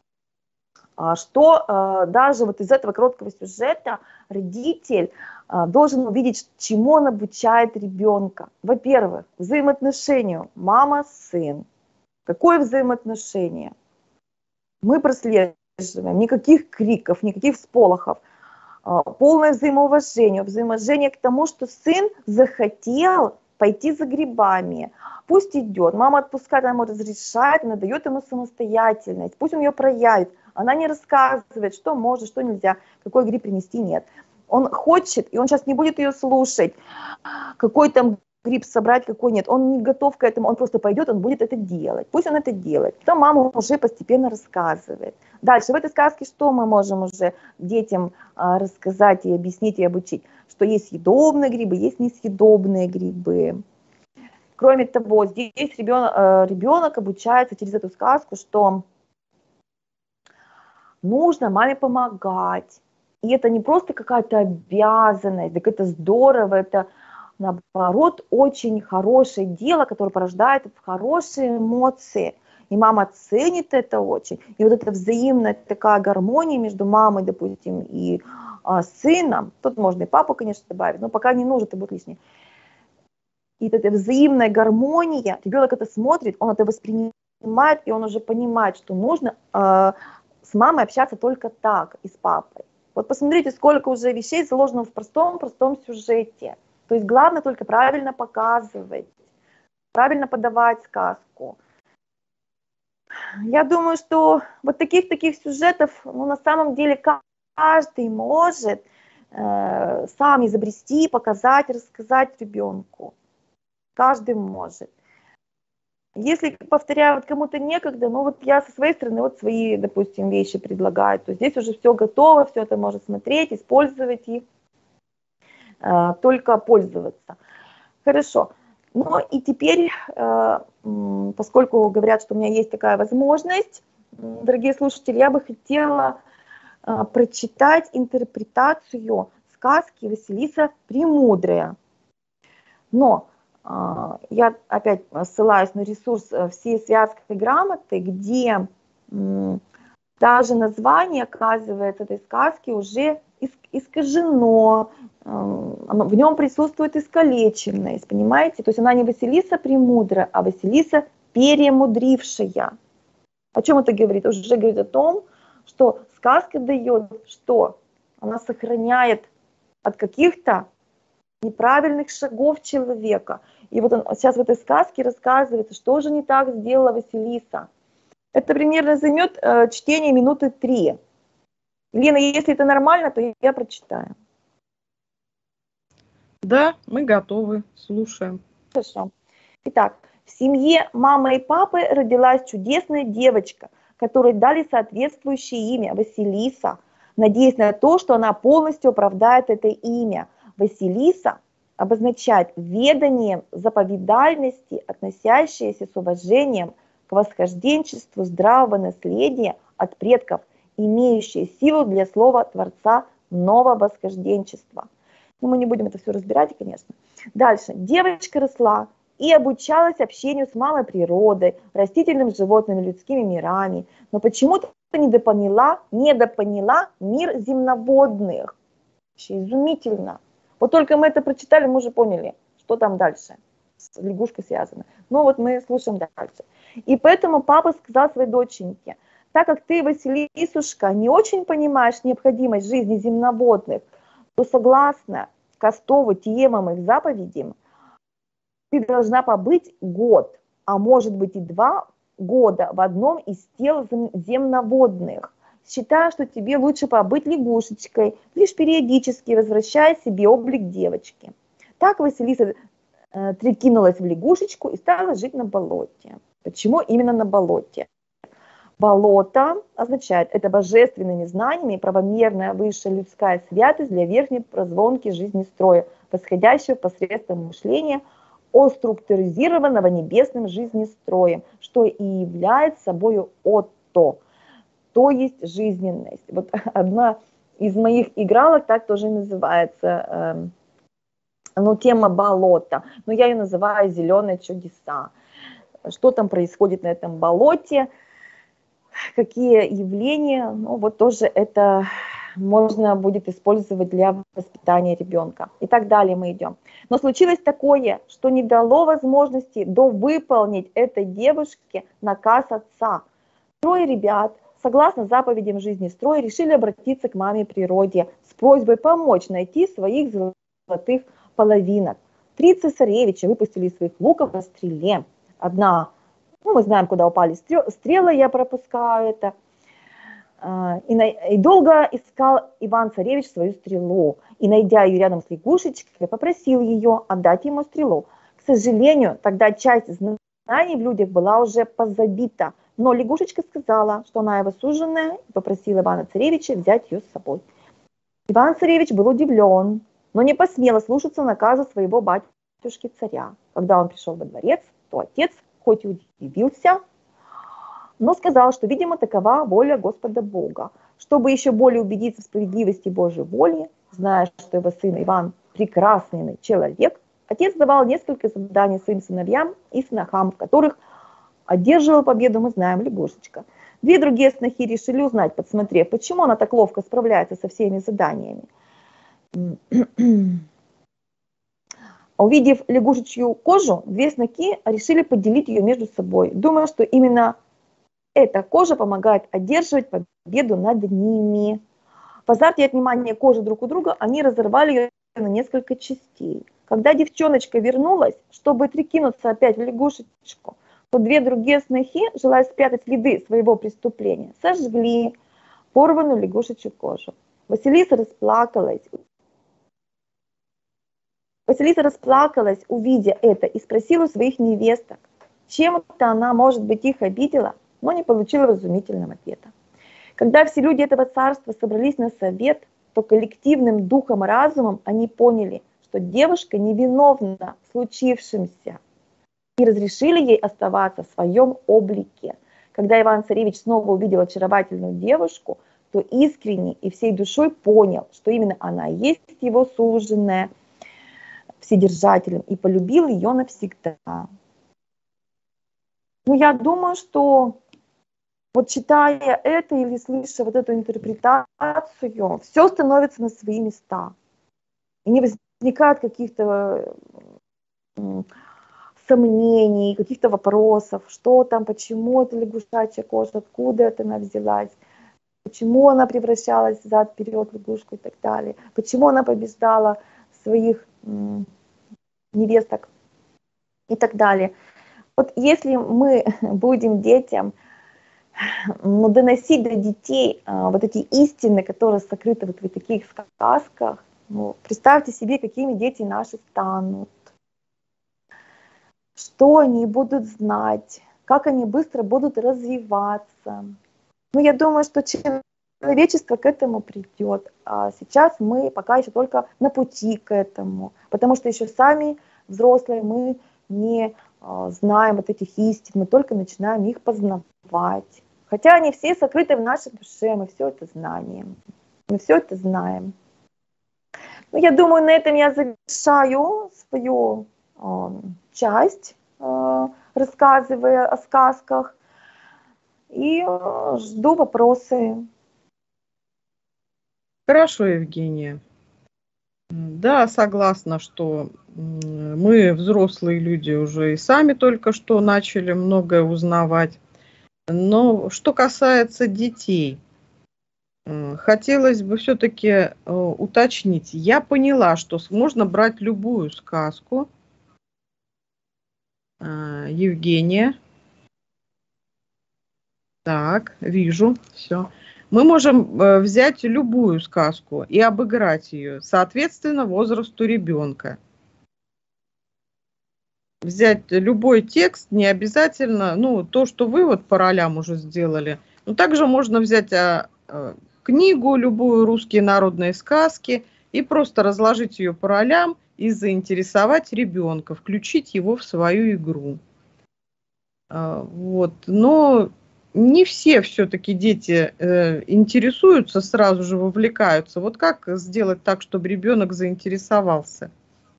что даже вот из этого короткого сюжета родитель должен увидеть, чему он обучает ребенка. Во-первых, взаимоотношению мама-сын. Какое взаимоотношение? Мы прослеживаем, никаких криков, никаких всполохов, полное взаимоуважение, взаимоуважение к тому, что сын захотел пойти за грибами. Пусть идет, мама отпускает, она ему разрешает, она дает ему самостоятельность, пусть он ее проявит. Она не рассказывает, что может, что нельзя, какой гриб принести, нет. Он хочет, и он сейчас не будет ее слушать, какой там гриб собрать, какой нет. Он не готов к этому, он просто пойдет, он будет это делать. Пусть он это делает. Потом мама уже постепенно рассказывает. Дальше в этой сказке что мы можем уже детям а, рассказать и объяснить и обучить? Что есть съедобные грибы, есть несъедобные грибы. Кроме того, здесь ребенок, ребенок обучается через эту сказку, что нужно маме помогать. И это не просто какая-то обязанность, так это здорово, это наоборот очень хорошее дело, которое порождает хорошие эмоции. И мама ценит это очень. И вот эта взаимная такая гармония между мамой, допустим, и а, сыном, тут можно и папу, конечно, добавить, но пока не нужно, это будет лишнее. И эта взаимная гармония, ребенок это смотрит, он это воспринимает, и он уже понимает, что нужно э, с мамой общаться только так и с папой. Вот посмотрите, сколько уже вещей заложено в простом-простом сюжете. То есть главное только правильно показывать, правильно подавать сказку. Я думаю, что вот таких-таких сюжетов, ну, на самом деле каждый может э, сам изобрести, показать, рассказать ребенку. Каждый может. Если, повторяю, вот кому-то некогда, ну вот я со своей стороны вот свои, допустим, вещи предлагаю, то здесь уже все готово, все это можно смотреть, использовать и э, только пользоваться. Хорошо. Ну и теперь, э, поскольку говорят, что у меня есть такая возможность, дорогие слушатели, я бы хотела э, прочитать интерпретацию сказки «Василиса Премудрая». Но я опять ссылаюсь на ресурс «Все связки грамоты», где даже название, оказывается, этой сказки уже искажено, в нем присутствует искалеченность, понимаете? То есть она не Василиса премудрая, а Василиса перемудрившая. О чем это говорит? Уже говорит о том, что сказка дает, что она сохраняет от каких-то неправильных шагов человека. И вот он сейчас в этой сказке рассказывается, что же не так сделала Василиса. Это примерно займет э, чтение минуты три. Лена, если это нормально, то я прочитаю. Да, мы готовы, слушаем. Хорошо. Итак, в семье мамы и папы родилась чудесная девочка, которой дали соответствующее имя Василиса, надеясь на то, что она полностью оправдает это имя. Василиса обозначает ведание заповедальности, относящееся с уважением к восхожденчеству здравого наследия от предков, имеющее силу для слова Творца нового восхожденчества. Но мы не будем это все разбирать, конечно. Дальше. Девочка росла и обучалась общению с малой природой, растительным, животным, людскими мирами, но почему-то недопоняла, недопоняла мир земноводных. Вообще изумительно. Вот только мы это прочитали, мы уже поняли, что там дальше с лягушкой связано. Но вот мы слушаем дальше. И поэтому папа сказал своей доченьке: так как ты, Василисушка, не очень понимаешь необходимость жизни земноводных, то согласно Костову тиемам их заповедям, ты должна побыть год, а может быть и два года в одном из тел земноводных. Считаю, что тебе лучше побыть лягушечкой, лишь периодически возвращая себе облик девочки. Так Василиса э, трекинулась в лягушечку и стала жить на болоте. Почему именно на болоте? Болото означает, это божественными знаниями правомерная высшая людская святость для верхней прозвонки жизни строя, восходящего посредством мышления о структуризированного небесным жизнестроем, что и является собой отто, то есть жизненность. Вот одна из моих игралок так тоже называется, э, ну, тема болота, но я ее называю «Зеленые чудеса». Что там происходит на этом болоте, какие явления, ну, вот тоже это можно будет использовать для воспитания ребенка. И так далее мы идем. Но случилось такое, что не дало возможности довыполнить этой девушке наказ отца. Трое ребят, согласно заповедям жизни строя, решили обратиться к маме природе с просьбой помочь найти своих золотых половинок. Три цесаревича выпустили из своих луков по стреле. Одна, ну, мы знаем, куда упали стрелы, я пропускаю это. И, и долго искал Иван-царевич свою стрелу. И, найдя ее рядом с лягушечкой, попросил ее отдать ему стрелу. К сожалению, тогда часть знаний в людях была уже позабита. Но лягушечка сказала, что она его суженая, и попросила Ивана-царевича взять ее с собой. Иван-царевич был удивлен, но не посмел слушаться наказа своего батюшки-царя. Когда он пришел во дворец, то отец, хоть и удивился, но сказал, что, видимо, такова воля Господа Бога. Чтобы еще более убедиться в справедливости Божьей воли, зная, что его сын Иван прекрасный человек, отец давал несколько заданий своим сыновьям и снохам, в которых одерживал победу, мы знаем, лягушечка. Две другие снохи решили узнать, подсмотрев, почему она так ловко справляется со всеми заданиями. Увидев лягушечью кожу, две снохи решили поделить ее между собой, думая, что именно эта кожа помогает одерживать победу над ними. В азарте от внимания кожи друг у друга они разорвали ее на несколько частей. Когда девчоночка вернулась, чтобы прикинуться опять в лягушечку, то две другие снохи, желая спрятать следы своего преступления, сожгли порванную лягушечью кожу. Василиса расплакалась. Василиса расплакалась, увидя это, и спросила у своих невесток, чем-то она, может быть, их обидела, но не получила разумительного ответа. Когда все люди этого царства собрались на совет, то коллективным духом и разумом они поняли, что девушка невиновна в случившемся, и разрешили ей оставаться в своем облике. Когда Иван-царевич снова увидел очаровательную девушку, то искренне и всей душой понял, что именно она есть его суженая вседержателем, и полюбил ее навсегда. Ну, я думаю, что вот читая это или слыша вот эту интерпретацию, все становится на свои места. и не возникает каких-то сомнений, каких-то вопросов, что там, почему это лягушачья кожа, откуда это она взялась, почему она превращалась взад-вперед в лягушку и так далее, почему она побеждала своих м, невесток и так далее. Вот если мы будем детям ну, доносить до детей а, вот эти истины, которые сокрыты вот в таких сказках, ну, представьте себе, какими дети наши станут, что они будут знать, как они быстро будут развиваться. Ну, я думаю, что человечество к этому придет, а сейчас мы пока еще только на пути к этому, потому что еще сами взрослые мы не а, знаем вот этих истин, мы только начинаем их познавать. Хотя они все сокрыты в нашей душе, мы все это знаем, мы все это знаем. Ну, я думаю, на этом я завершаю свою э, часть, э, рассказывая о сказках, и э, жду вопросы. Хорошо, Евгения. Да, согласна, что мы, взрослые люди, уже и сами только что начали многое узнавать. Но что касается детей, хотелось бы все-таки уточнить. Я поняла, что можно брать любую сказку. Евгения. Так, вижу, все. Мы можем взять любую сказку и обыграть ее, соответственно, возрасту ребенка. Взять любой текст, не обязательно, ну, то, что вы вот по ролям уже сделали. Но также можно взять а, а, книгу, любую, русские народные сказки, и просто разложить ее по ролям и заинтересовать ребенка, включить его в свою игру. А, вот, но не все все-таки дети э, интересуются, сразу же вовлекаются. Вот как сделать так, чтобы ребенок заинтересовался?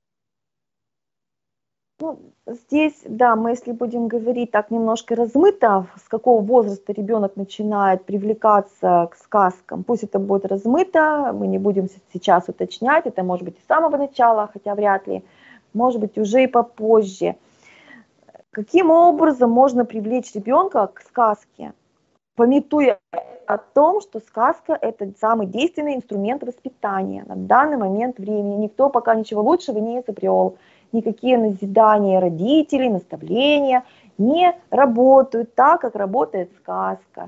Ну, здесь, да, мы если будем говорить так немножко размыто, с какого возраста ребенок начинает привлекаться к сказкам, пусть это будет размыто, мы не будем сейчас уточнять, это может быть и с самого начала, хотя вряд ли, может быть уже и попозже. Каким образом можно привлечь ребенка к сказке, памятуя о том, что сказка – это самый действенный инструмент воспитания на данный момент времени. Никто пока ничего лучшего не изобрел. Никакие назидания родителей, наставления не работают так, как работает сказка.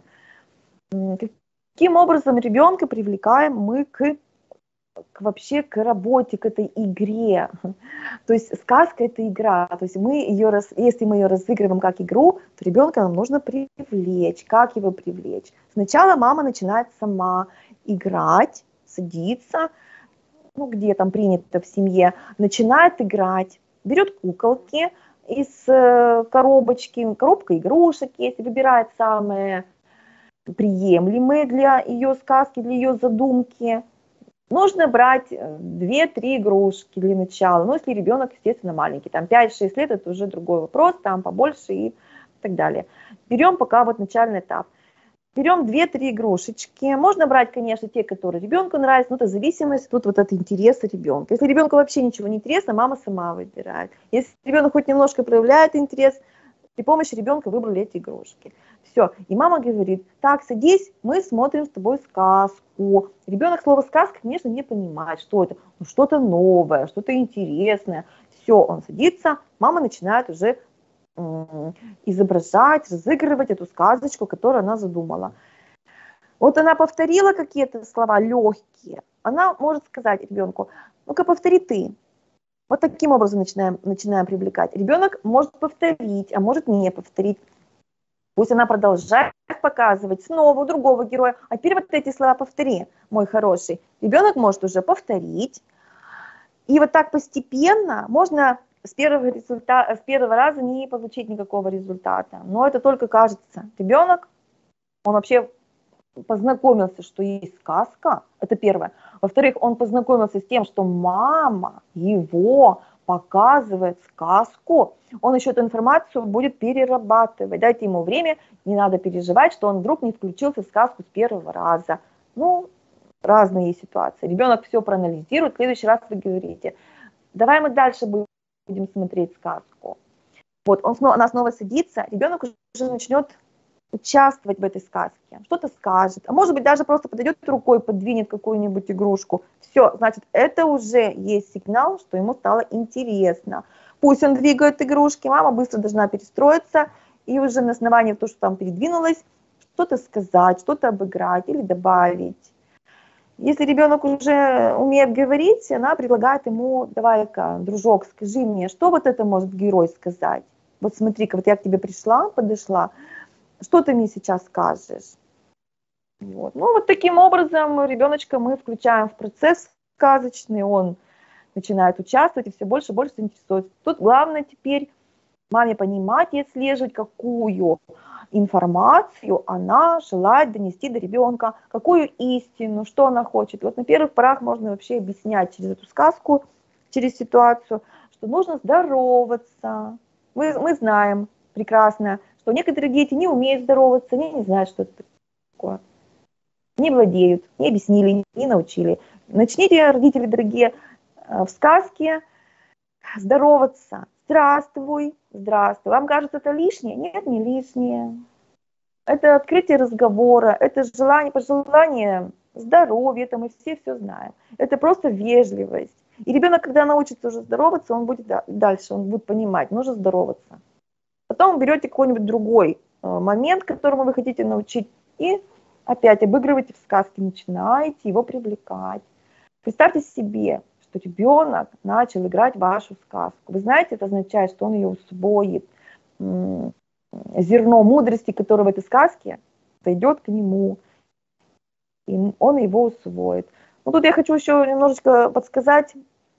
Каким образом ребенка привлекаем мы к, к вообще к работе, к этой игре? То есть сказка – это игра. То есть мы ее, если мы ее разыгрываем как игру, то ребенка нам нужно привлечь. Как его привлечь? Сначала мама начинает сама играть, садиться, ну, где там принято в семье, начинает играть, берет куколки из коробочки, коробка игрушек есть, выбирает самые приемлемые для ее сказки, для ее задумки. Нужно брать две-три игрушки для начала, ну, если ребенок, естественно, маленький, там пять-шесть лет, это уже другой вопрос, там побольше и так далее. Берем пока вот начальный этап. Берем две-три игрушечки. Можно брать, конечно, те, которые ребенку нравятся, но это зависимость тут вот от интереса ребенка. Если ребенку вообще ничего не интересно, мама сама выбирает. Если ребенок хоть немножко проявляет интерес, при помощи ребенка выбрали эти игрушки. Все. И мама говорит: так, садись, мы смотрим с тобой сказку. Ребенок слово сказка, конечно, не понимает, что это. Ну, что-то новое, что-то интересное. Все, он садится, мама начинает уже изображать, разыгрывать эту сказочку, которую она задумала. Вот она повторила какие-то слова легкие, она может сказать ребенку: ну-ка повтори ты. Вот таким образом начинаем, начинаем привлекать. Ребенок может повторить, а может не повторить. Пусть она продолжает показывать снова у другого героя. А теперь вот эти слова повтори, мой хороший. Ребенок может уже повторить. И вот так постепенно можно с первого, результата, с первого раза не получить никакого результата. Но это только кажется. Ребенок, он вообще познакомился, что есть сказка, это первое. Во-вторых, он познакомился с тем, что мама его показывает сказку. Он еще эту информацию будет перерабатывать. Дайте ему время, не надо переживать, что он вдруг не включился в сказку с первого раза. Ну, разные есть ситуации. Ребенок все проанализирует, в следующий раз вы говорите, давай мы дальше будем смотреть сказку. Вот, он снова, она снова садится, ребенок уже начнет участвовать в этой сказке, что-то скажет, а может быть даже просто подойдет рукой, подвинет какую-нибудь игрушку. Все, значит, это уже есть сигнал, что ему стало интересно. Пусть он двигает игрушки, мама быстро должна перестроиться и уже на основании того, что там передвинулось, что-то сказать, что-то обыграть или добавить. Если ребенок уже умеет говорить, она предлагает ему, давай-ка, дружок, скажи мне, что вот это может герой сказать? Вот смотри-ка, вот я к тебе пришла, подошла, что ты мне сейчас скажешь? Вот. Ну вот таким образом ребеночка мы включаем в процесс сказочный, он начинает участвовать и все больше и больше интересуется. Тут главное теперь маме понимать и отслеживать, какую информацию она желает донести до ребенка, какую истину, что она хочет. Вот на первых порах можно вообще объяснять через эту сказку, через ситуацию, что нужно здороваться. Мы, мы знаем прекрасно, что некоторые дети не умеют здороваться, они не знают, что это такое. Не владеют, не объяснили, не научили. Начните, родители дорогие, в сказке здороваться. Здравствуй, здравствуй. Вам кажется, это лишнее? Нет, не лишнее. Это открытие разговора, это желание, пожелание здоровья, это мы все все знаем. Это просто вежливость. И ребенок, когда научится уже здороваться, он будет дальше, он будет понимать, нужно здороваться. Потом берете какой-нибудь другой момент, которому вы хотите научить, и опять обыгрываете в сказке, начинаете его привлекать. Представьте себе, что ребенок начал играть в вашу сказку. Вы знаете, это означает, что он ее усвоит. Зерно мудрости, которое в этой сказке, дойдет к нему, и он его усвоит. Ну, тут я хочу еще немножечко подсказать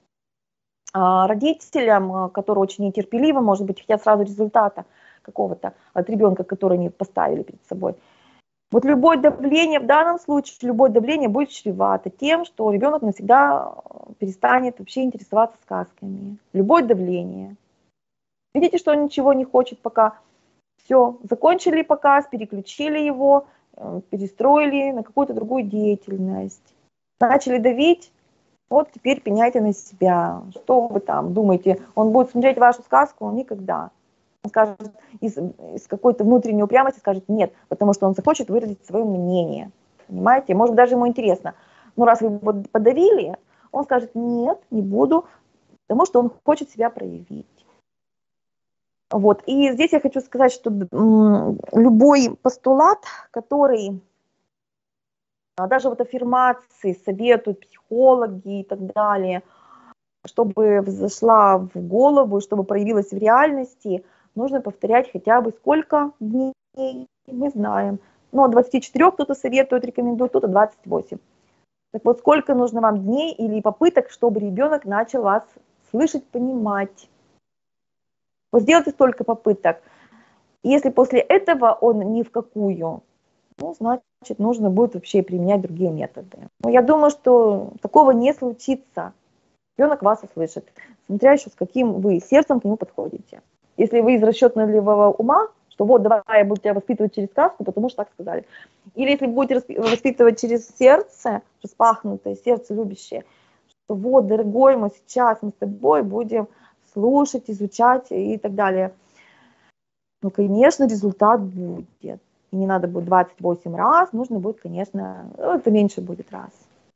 родителям, которые очень нетерпеливы, может быть, хотят сразу результата какого-то от ребенка, который они поставили перед собой. Вот любое давление, в данном случае, любое давление будет чревато тем, что ребенок навсегда перестанет вообще интересоваться сказками. Любое давление. Видите, что он ничего не хочет пока. Все, закончили показ, переключили его, перестроили на какую-то другую деятельность. Начали давить, вот теперь пеняйте на себя. Что вы там думаете? Он будет смотреть вашу сказку? Никогда. Он скажет, из, из какой-то внутренней упрямости скажет нет, потому что он захочет выразить свое мнение. Понимаете? Может, даже ему интересно. Но раз вы его подавили, он скажет нет, не буду, потому что он хочет себя проявить. Вот. И здесь я хочу сказать, что любой постулат, который даже вот аффирмации советуют психологи и так далее, чтобы взошла в голову, чтобы проявилась в реальности, нужно повторять хотя бы сколько дней, мы знаем. Ну, от двадцати четырёх кто-то советует, рекомендует, кто-то двадцать восемь. Так вот, сколько нужно вам дней или попыток, чтобы ребенок начал вас слышать, понимать. Вот сделайте столько попыток. И если после этого он ни в какую, ну, значит, нужно будет вообще применять другие методы. Но я думаю, что такого не случится. Ребенок вас услышит, смотря еще с каким вы сердцем к нему подходите. Если вы из расчетливого ума, что вот, давай я буду тебя воспитывать через сказку, потому что так сказали. Или если вы будете воспитывать через сердце, распахнутое, сердце любящее, что вот, дорогой мой, сейчас мы с тобой будем слушать, изучать и так далее. Ну, конечно, результат будет. И не надо будет двадцать восемь раз, нужно будет, конечно, это меньше будет раз.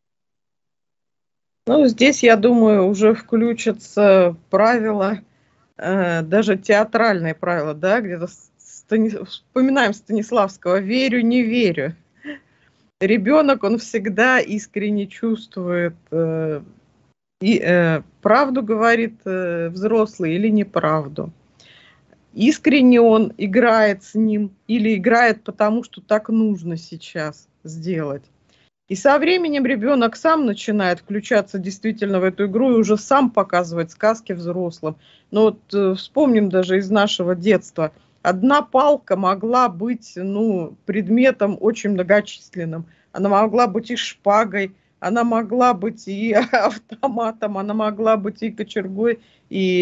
Ну, здесь, я думаю, уже включатся правила, э, даже театральные правила, да, где-то Стани... вспоминаем Станиславского «верю, не верю». Ребенок, он всегда искренне чувствует, э, и, э, правду говорит э, взрослый или неправду. Искренне он играет с ним или играет потому, что так нужно сейчас сделать. И со временем ребенок сам начинает включаться действительно в эту игру и уже сам показывает сказки взрослым. Но вот э, вспомним даже из нашего детства. Одна палка могла быть, ну, предметом очень многочисленным. Она могла быть и шпагой, она могла быть и автоматом, она могла быть и кочергой, и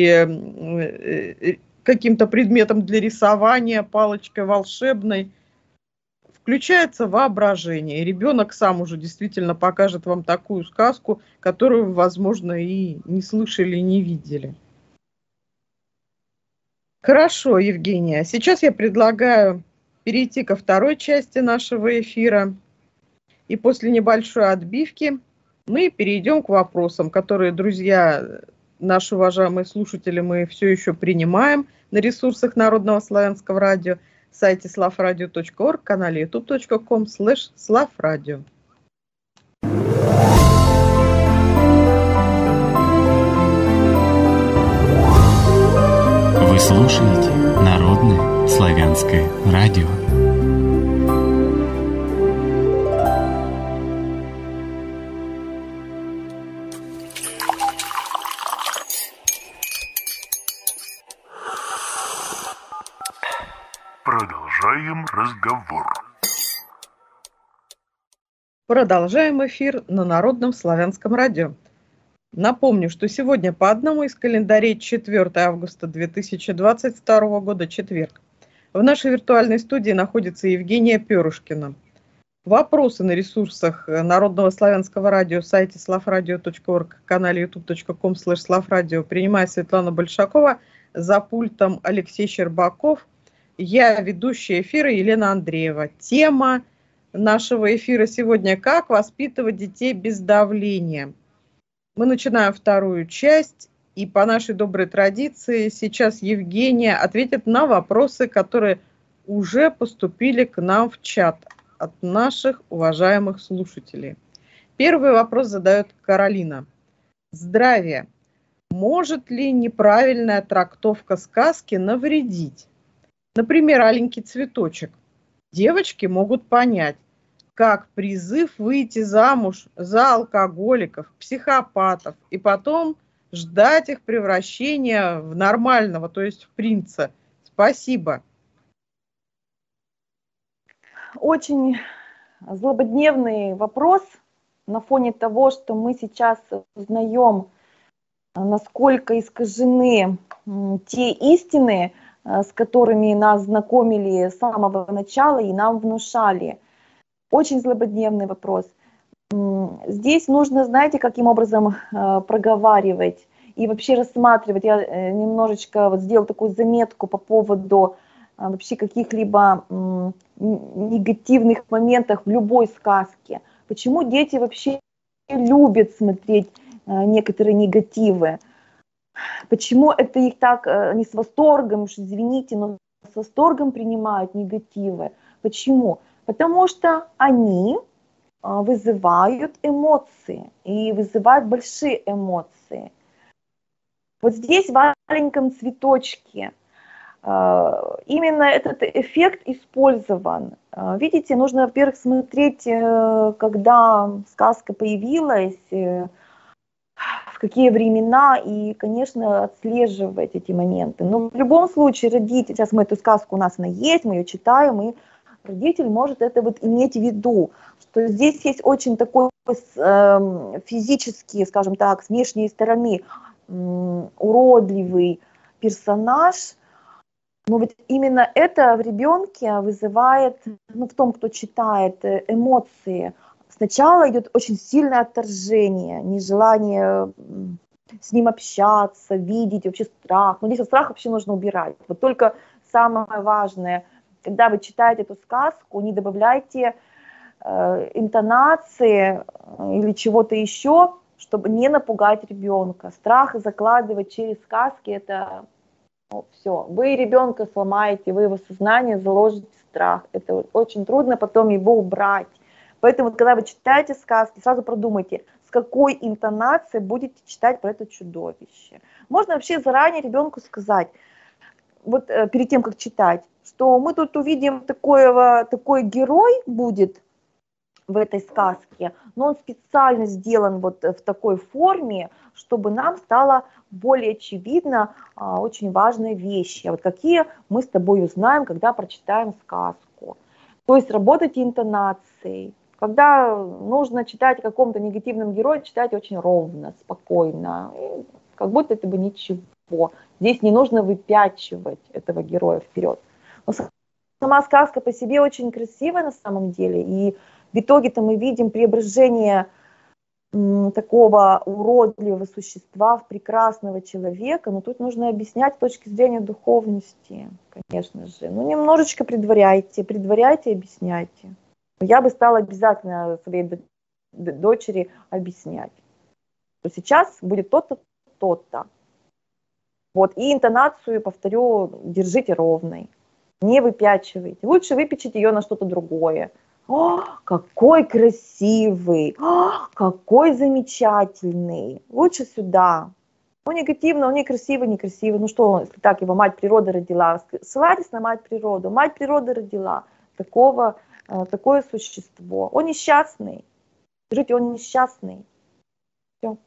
э, каким-то предметом для рисования, палочкой волшебной. включается воображение, и ребенок сам уже действительно покажет вам такую сказку, которую вы, возможно, и не слышали, не видели. Хорошо, Евгения. Сейчас я предлагаю перейти ко второй части нашего эфира. И после небольшой отбивки мы перейдем к вопросам, которые, друзья, наши уважаемые слушатели, мы все еще принимаем на ресурсах Народного славянского радио, сайте славрадио точка орг, канале ютуб точка ком слэш славрадио. Вы слушаете Народное славянское радио. Продолжаем разговор. Продолжаем эфир на Народном славянском радио. Напомню, что сегодня по одному из календарей четвёртого августа две тысячи двадцать второго года, четверг. В нашей виртуальной студии находится Евгения Перушкина. Вопросы на ресурсах Народного славянского радио, сайте славрадио точка орг, канале ютуб точка ком слэш славрадио принимает Светлана Большакова, за пультом Алексей Щербаков. Я ведущая эфира Елена Андреева. Тема нашего эфира сегодня: как воспитывать детей без давления. Мы начинаем вторую часть, и по нашей доброй традиции сейчас Евгения ответит на вопросы, которые уже поступили к нам в чат от наших уважаемых слушателей. Первый вопрос задает Каролина. Здравия. Может ли неправильная трактовка сказки навредить? Например, «Аленький цветочек». Девочки могут понять, как призыв выйти замуж за алкоголиков, психопатов, и потом ждать их превращения в нормального, то есть в принца. Спасибо. Очень злободневный вопрос на фоне того, что мы сейчас узнаем, насколько искажены те истины, с которыми нас знакомили с самого начала и нам внушали. Очень злободневный вопрос. Здесь нужно, знаете, каким образом проговаривать и вообще рассматривать. Я немножечко вот сделала такую заметку по поводу вообще каких-либо негативных моментов в любой сказке. Почему дети вообще любят смотреть некоторые негативы? Почему это их так не с восторгом, уж извините, но с восторгом принимают негативы? Почему? Потому что они вызывают эмоции и вызывают большие эмоции. Вот здесь в «Аленьком цветочке» именно этот эффект использован. Видите, нужно, во-первых, смотреть, когда сказка появилась, в какие времена, и, конечно, отслеживать эти моменты. Но в любом случае родитель, сейчас мы эту сказку, у нас она есть, мы ее читаем, и родитель может это вот иметь в виду, что здесь есть очень такой э, физический, скажем так, с внешней стороны э, уродливый персонаж, но вот именно это в ребенке вызывает, ну, в том, кто читает, эмоции. Сначала идет очень сильное отторжение, нежелание с ним общаться, видеть, вообще страх. Но здесь страх вообще нужно убирать. Вот только самое важное, когда вы читаете эту сказку, не добавляйте э, интонации или чего-то еще, чтобы не напугать ребенка. Страх закладывать через сказки — это ну, все. Вы ребенка сломаете, вы его сознание заложите страх. Это очень трудно потом его убрать. Поэтому, когда вы читаете сказки, сразу продумайте, с какой интонацией будете читать про это чудовище. Можно вообще заранее ребенку сказать, вот э, перед тем, как читать, что мы тут увидим такой, такой герой будет в этой сказке, но он специально сделан вот в такой форме, чтобы нам стало более очевидно а, очень важные вещи. Вот какие мы с тобой узнаем, когда прочитаем сказку. То есть работайте интонацией. Когда нужно читать о каком-то негативном герое, читать очень ровно, спокойно, как будто это бы ничего. Здесь не нужно выпячивать этого героя вперед. Но Сама сказка по себе очень красивая на самом деле, и в итоге-то мы видим преображение м, такого уродливого существа в прекрасного человека, но тут нужно объяснять с точки зрения духовности, конечно же. Ну, немножечко предваряйте, предваряйте, объясняйте. Я бы стала обязательно своей дочери объяснять, что сейчас будет то-то, то-то. Вот, и интонацию, повторю, держите ровной, не выпячивайте. Лучше выпечить ее на что-то другое. О, какой красивый, о, какой замечательный. Лучше сюда. Ну, негативно, он некрасивый, некрасивый. Ну что, если так его мать природа родила, ссылайтесь на мать природу. Мать природа родила такого, такое существо. Он несчастный. Скажите, он несчастный. Все.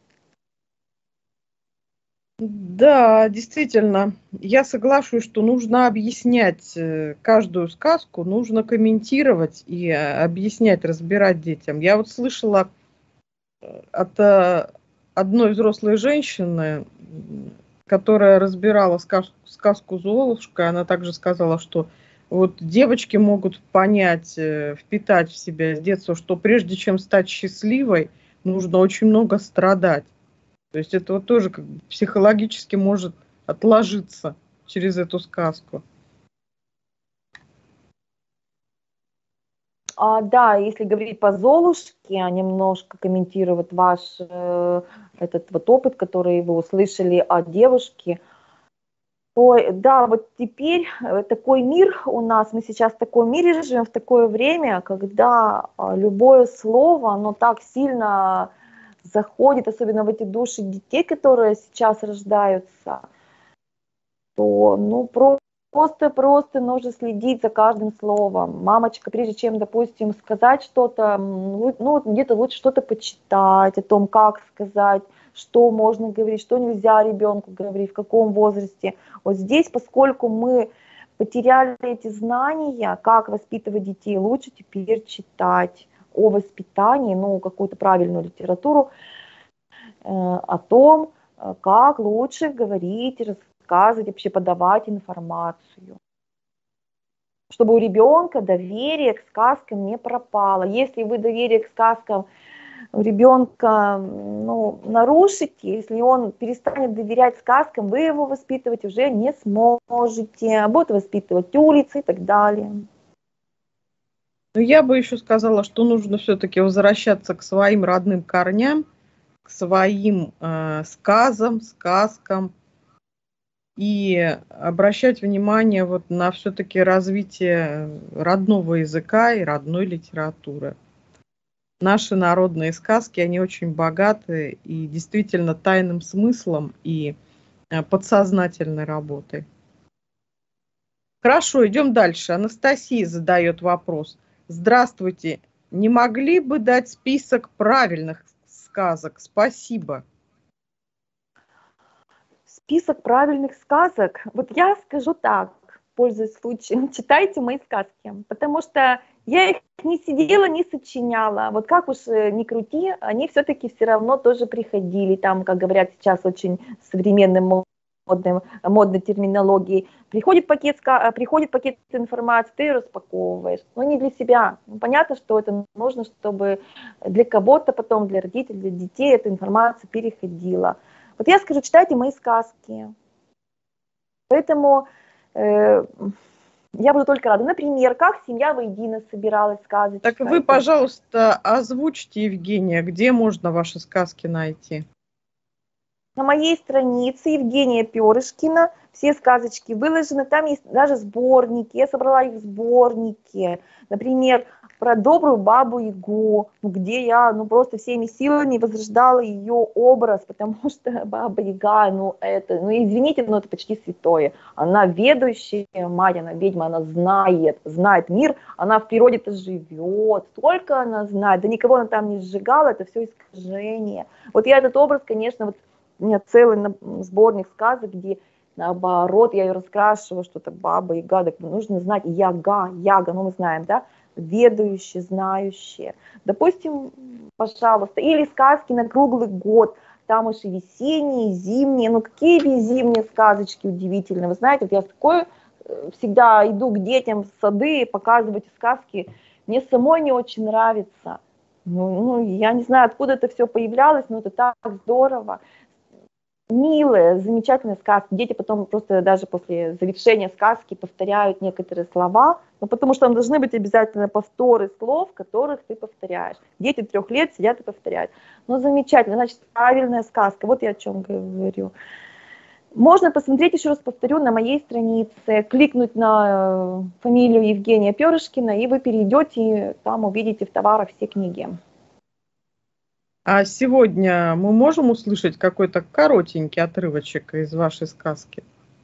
Да, действительно, я соглашусь, что нужно объяснять каждую сказку, нужно комментировать и объяснять, разбирать детям. Я вот слышала от одной взрослой женщины, которая разбирала сказку «Золушка», она также сказала, что вот девочки могут понять, впитать в себя с детства, что прежде чем стать счастливой, нужно очень много страдать. То есть это вот тоже как бы психологически может отложиться через эту сказку. А, да, если говорить по Золушке, а немножко комментировать ваш э, этот вот опыт, который вы услышали о девушке, то да, вот теперь такой мир у нас, мы сейчас в таком мире живем, в такое время, когда любое слово, оно так сильно заходит, особенно в эти души детей, которые сейчас рождаются, то ну просто-просто нужно следить за каждым словом. Мамочка, прежде чем, допустим, сказать что-то, ну где-то лучше что-то почитать о том, как сказать, что можно говорить, что нельзя ребенку говорить, в каком возрасте. Вот здесь, поскольку мы потеряли эти знания, как воспитывать детей, лучше теперь читать о воспитании, ну, какую-то правильную литературу, э, о том, как лучше говорить, рассказывать, вообще подавать информацию. Чтобы у ребенка доверие к сказкам не пропало. Если вы доверие к сказкам у ребенка ну, нарушите, если он перестанет доверять сказкам, вы его воспитывать уже не сможете, будет воспитывать улицы и так далее. Но я бы еще сказала, что нужно все-таки возвращаться к своим родным корням, к своим э, сказам, сказкам и обращать внимание вот на все-таки развитие родного языка и родной литературы. Наши народные сказки, они очень богаты и действительно тайным смыслом и подсознательной работой. Хорошо, идем дальше. Анастасия задает вопрос. Здравствуйте, не могли бы дать список правильных сказок? Спасибо. Список правильных сказок? Вот я скажу так, пользуясь случаем, читайте мои сказки, потому что я их не сидела, не сочиняла. Вот как уж ни крути, они все-таки все равно тоже приходили. Там, как говорят сейчас очень современным модным, модной терминологией, приходит пакет, приходит пакет информации, ты ее распаковываешь. Но не для себя. Ну, понятно, что это нужно, чтобы для кого-то потом, для родителей, для детей эта информация переходила. Вот я скажу, читайте мои сказки. Поэтому э, я буду только рада. Например, как семья воедино собиралась сказочка. Так вы, пожалуйста, озвучьте, Евгения, где можно ваши сказки найти? На моей странице Евгения Перышкина все сказочки выложены. Там есть даже сборники. Я собрала их в сборнике. Например, про добрую бабу Ягу, где я ну, просто всеми силами возрождала ее образ, потому что баба Яга, ну это, ну извините, но это почти святое. Она ведущая мать, она ведьма, она знает, знает мир, она в природе-то живет, столько она знает, да никого она там не сжигала, это все искажение. Вот я этот образ, конечно, вот у меня целый сборник сказок, где наоборот я ее раскрашиваю, что это баба Яга, так нужно знать Яга, Яга, ну мы знаем, да, ведающие, знающие. Допустим, пожалуйста, или сказки на круглый год, там уж и весенние, и зимние, ну какие зимние сказочки удивительные, вы знаете, вот я такое всегда иду к детям в сады показывать сказки. Мне самой не очень нравится. Ну, ну, я не знаю, откуда это все появлялось, но это так здорово. Милые, замечательные сказки. Дети потом просто даже после завершения сказки повторяют некоторые слова, ну, потому что там должны быть обязательно повторы слов, которых ты повторяешь. Дети трех лет сидят и повторяют. Ну, замечательно, значит, правильная сказка. Вот я о чем говорю. Можно посмотреть, еще раз повторю, на моей странице, кликнуть на фамилию Евгения Перышкина, и вы перейдете, и там увидите в товарах все книги. А сегодня мы можем услышать какой-то коротенький отрывочек из вашей сказки?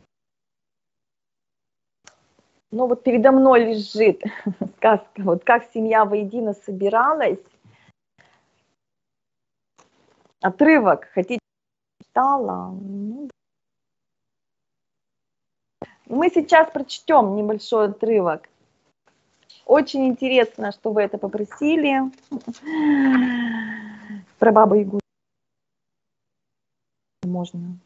Ну вот передо мной лежит сказка, вот как семья воедино собиралась. Отрывок, хотите, читала? Мы сейчас прочтем небольшой отрывок. Очень интересно, что вы это попросили. Про Бабу Ягу. Можно.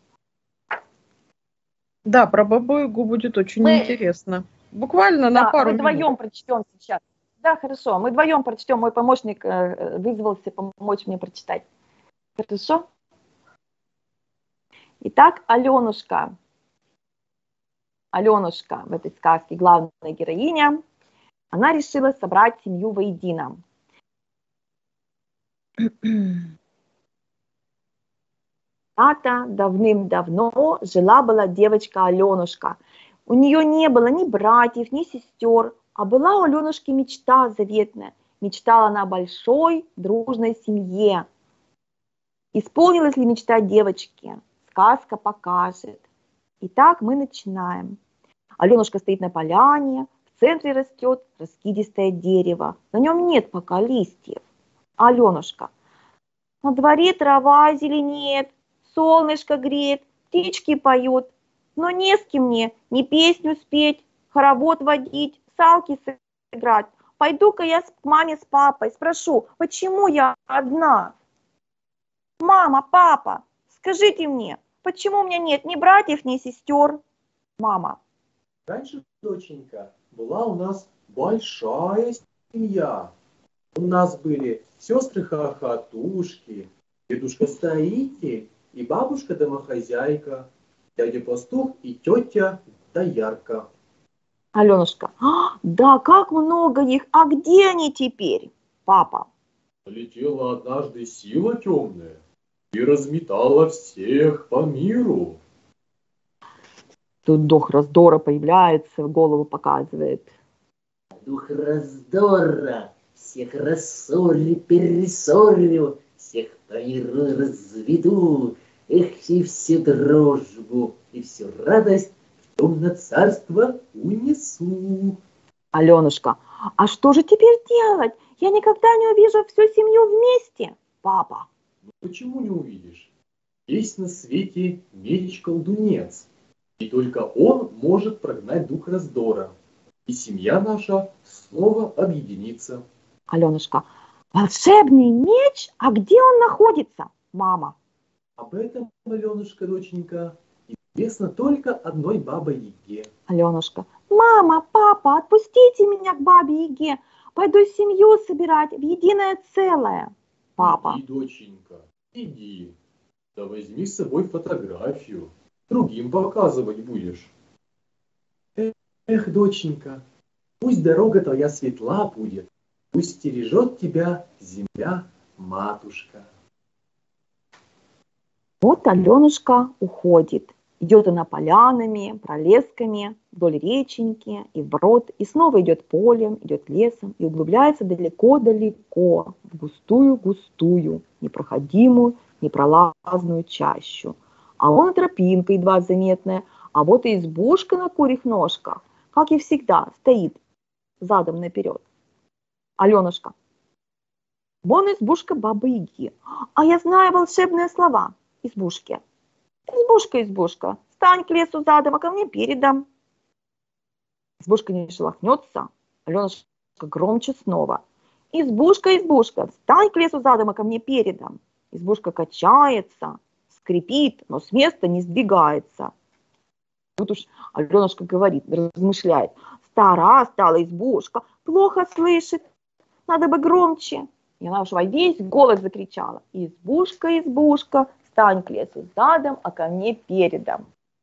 Да, про Бабу Ягу будет очень Мы... интересно. Буквально да, на пару мы минут. вдвоем прочтем сейчас. Да, хорошо. Мы вдвоем прочтем. Мой помощник вызвался помочь мне прочитать. Хорошо? Итак, Аленушка. Аленушка в этой сказке, главная героиня, она решила собрать семью воедино. Когда давным-давно жила-была девочка Аленушка. У нее не было ни братьев, ни сестер, а была у Аленушки мечта заветная. Мечтала она о большой дружной семье. Исполнилась ли мечта девочки? Сказка покажет. Итак, мы начинаем. Аленушка стоит на поляне, в центре растет раскидистое дерево. На нем нет пока листьев. Аленушка. На дворе трава зеленеет, солнышко греет, птички поют. Но не с кем мне ни песню спеть, хоровод водить, салки сыграть. Пойду-ка я к маме с папой, спрошу, почему я одна? Мама, папа, скажите мне, почему у меня нет ни братьев, ни сестер? Мама. Раньше, доченька, была у нас большая семья. У нас были сестры-хохотушки, дедушка Стоитель и бабушка-домохозяйка, дядя Пастух и тетя Доярка. Аленушка. А, да, как много их, а где они теперь? Папа. Полетела однажды сила темная и разметала всех по миру. Тут дух раздора появляется, голову показывает. Дух раздора всех рассорю, пересорю, всех по миру разведу. Эх, и всю дружбу, и всю радость в темное царство унесу. Аленушка, а что же теперь делать? Я никогда не увижу всю семью вместе. Папа. Ну, почему не увидишь? Есть на свете меч-колдунец. И только он может прогнать дух раздора. И семья наша снова объединится. Аленушка, волшебный меч? А где он находится? Мама. Об этом, Аленушка, доченька, известно только одной Бабе-Яге. Аленушка, мама, папа, отпустите меня к Бабе-Яге. Пойду семью собирать в единое целое. Папа. Иди, доченька, иди. Да возьми с собой фотографию. Другим показывать будешь. Эх, доченька, пусть дорога твоя светла будет, пусть стережет тебя земля-матушка. Вот Аленушка уходит. Идет она полянами, пролесками, вдоль реченьки и вброд, и снова идет полем, идет лесом и углубляется далеко-далеко в густую-густую, непроходимую, непролазную чащу. А вон тропинка едва заметная, а вот и избушка на курьих ножках, как и всегда, стоит задом наперед. Аленушка. Вон избушка Бабы-Яги. А я знаю волшебные слова избушки. Избушка, избушка, стань к лесу задом, а ко мне передом. Избушка не шелохнется. Аленушка громче снова. Избушка, избушка, встань к лесу задом, а ко мне передом. Избушка качается, скрипит, но с места не сдвигается. тут уж Аленушка говорит, размышляет. Стара стала избушка, плохо слышит, надо бы громче. И она уж во весь голос закричала. Избушка, избушка, стань к лесу задом, а ко мне передом.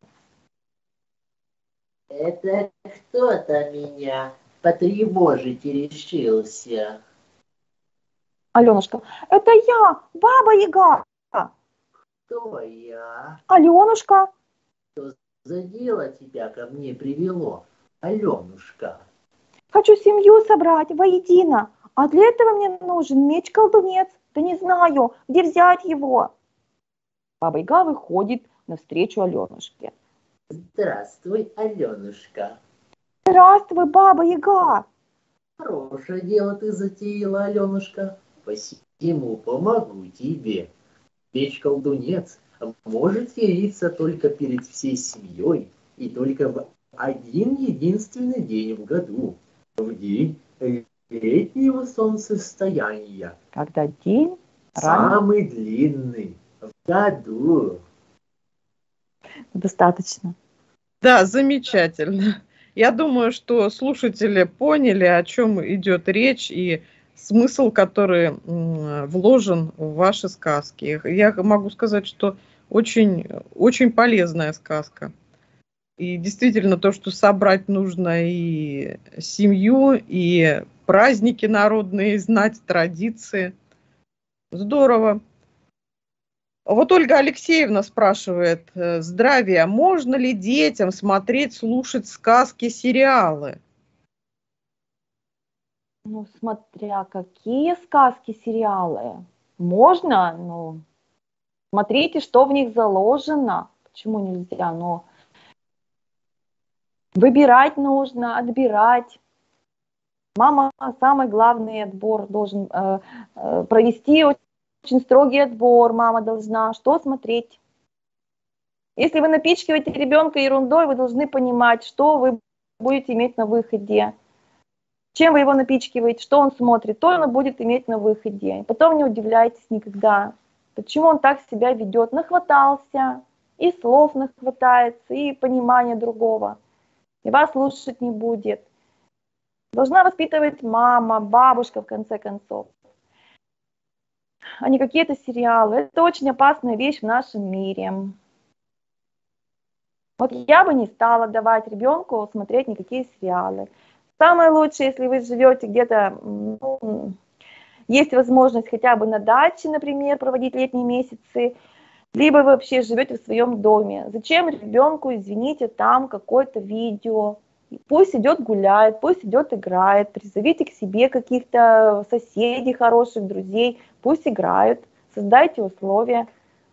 Это кто-то меня потревожить решился. Аленушка, это я, Баба Яга. Кто я? Аленушка. Что за дело тебя ко мне привело, Аленушка? Хочу семью собрать воедино, а для этого мне нужен меч-колдунец. Да не знаю, где взять его. Баба Яга выходит навстречу Аленушке. Здравствуй, Аленушка. Здравствуй, Баба Яга. Хорошее дело ты затеяла, Аленушка. Посему помогу тебе. Меч-колдунец может явиться только перед всей семьей и только в один единственный день в году, в день летнего солнцестояния. Когда день самый рано... длинный в году. Достаточно. Да, замечательно. Я думаю, что слушатели поняли, о чем идет речь и смысл, который вложен в ваши сказки. Я могу сказать, что очень, очень полезная сказка. И действительно, то, что собрать нужно и семью, и праздники народные, знать традиции. Здорово. Вот Ольга Алексеевна спрашивает: здравия, можно ли детям смотреть, слушать сказки, сериалы? Ну, смотря какие сказки, сериалы. Можно, но смотрите, что в них заложено. Почему нельзя? Но выбирать нужно, отбирать. Мама самый главный отбор должен э, э, провести, очень строгий отбор мама должна. Что смотреть? Если вы напичкиваете ребенка ерундой, вы должны понимать, что вы будете иметь на выходе. Чем вы его напичкиваете, что он смотрит, то он будет иметь на выходе. Потом не удивляйтесь никогда, почему он так себя ведет. Нахватался, и слов нахватается, и понимания другого. И вас слушать не будет. Должна воспитывать мама, бабушка, в конце концов. А не какие-то сериалы. Это очень опасная вещь в нашем мире. Вот я бы не стала давать ребенку смотреть никакие сериалы. Самое лучшее, если вы живете где-то, ну, есть возможность хотя бы на даче, например, проводить летние месяцы, либо вы вообще живете в своем доме. Зачем ребенку, извините, там какое-то видео? Пусть идет гуляет, пусть идет играет, призовите к себе каких-то соседей, хороших друзей, пусть играют, создайте условия.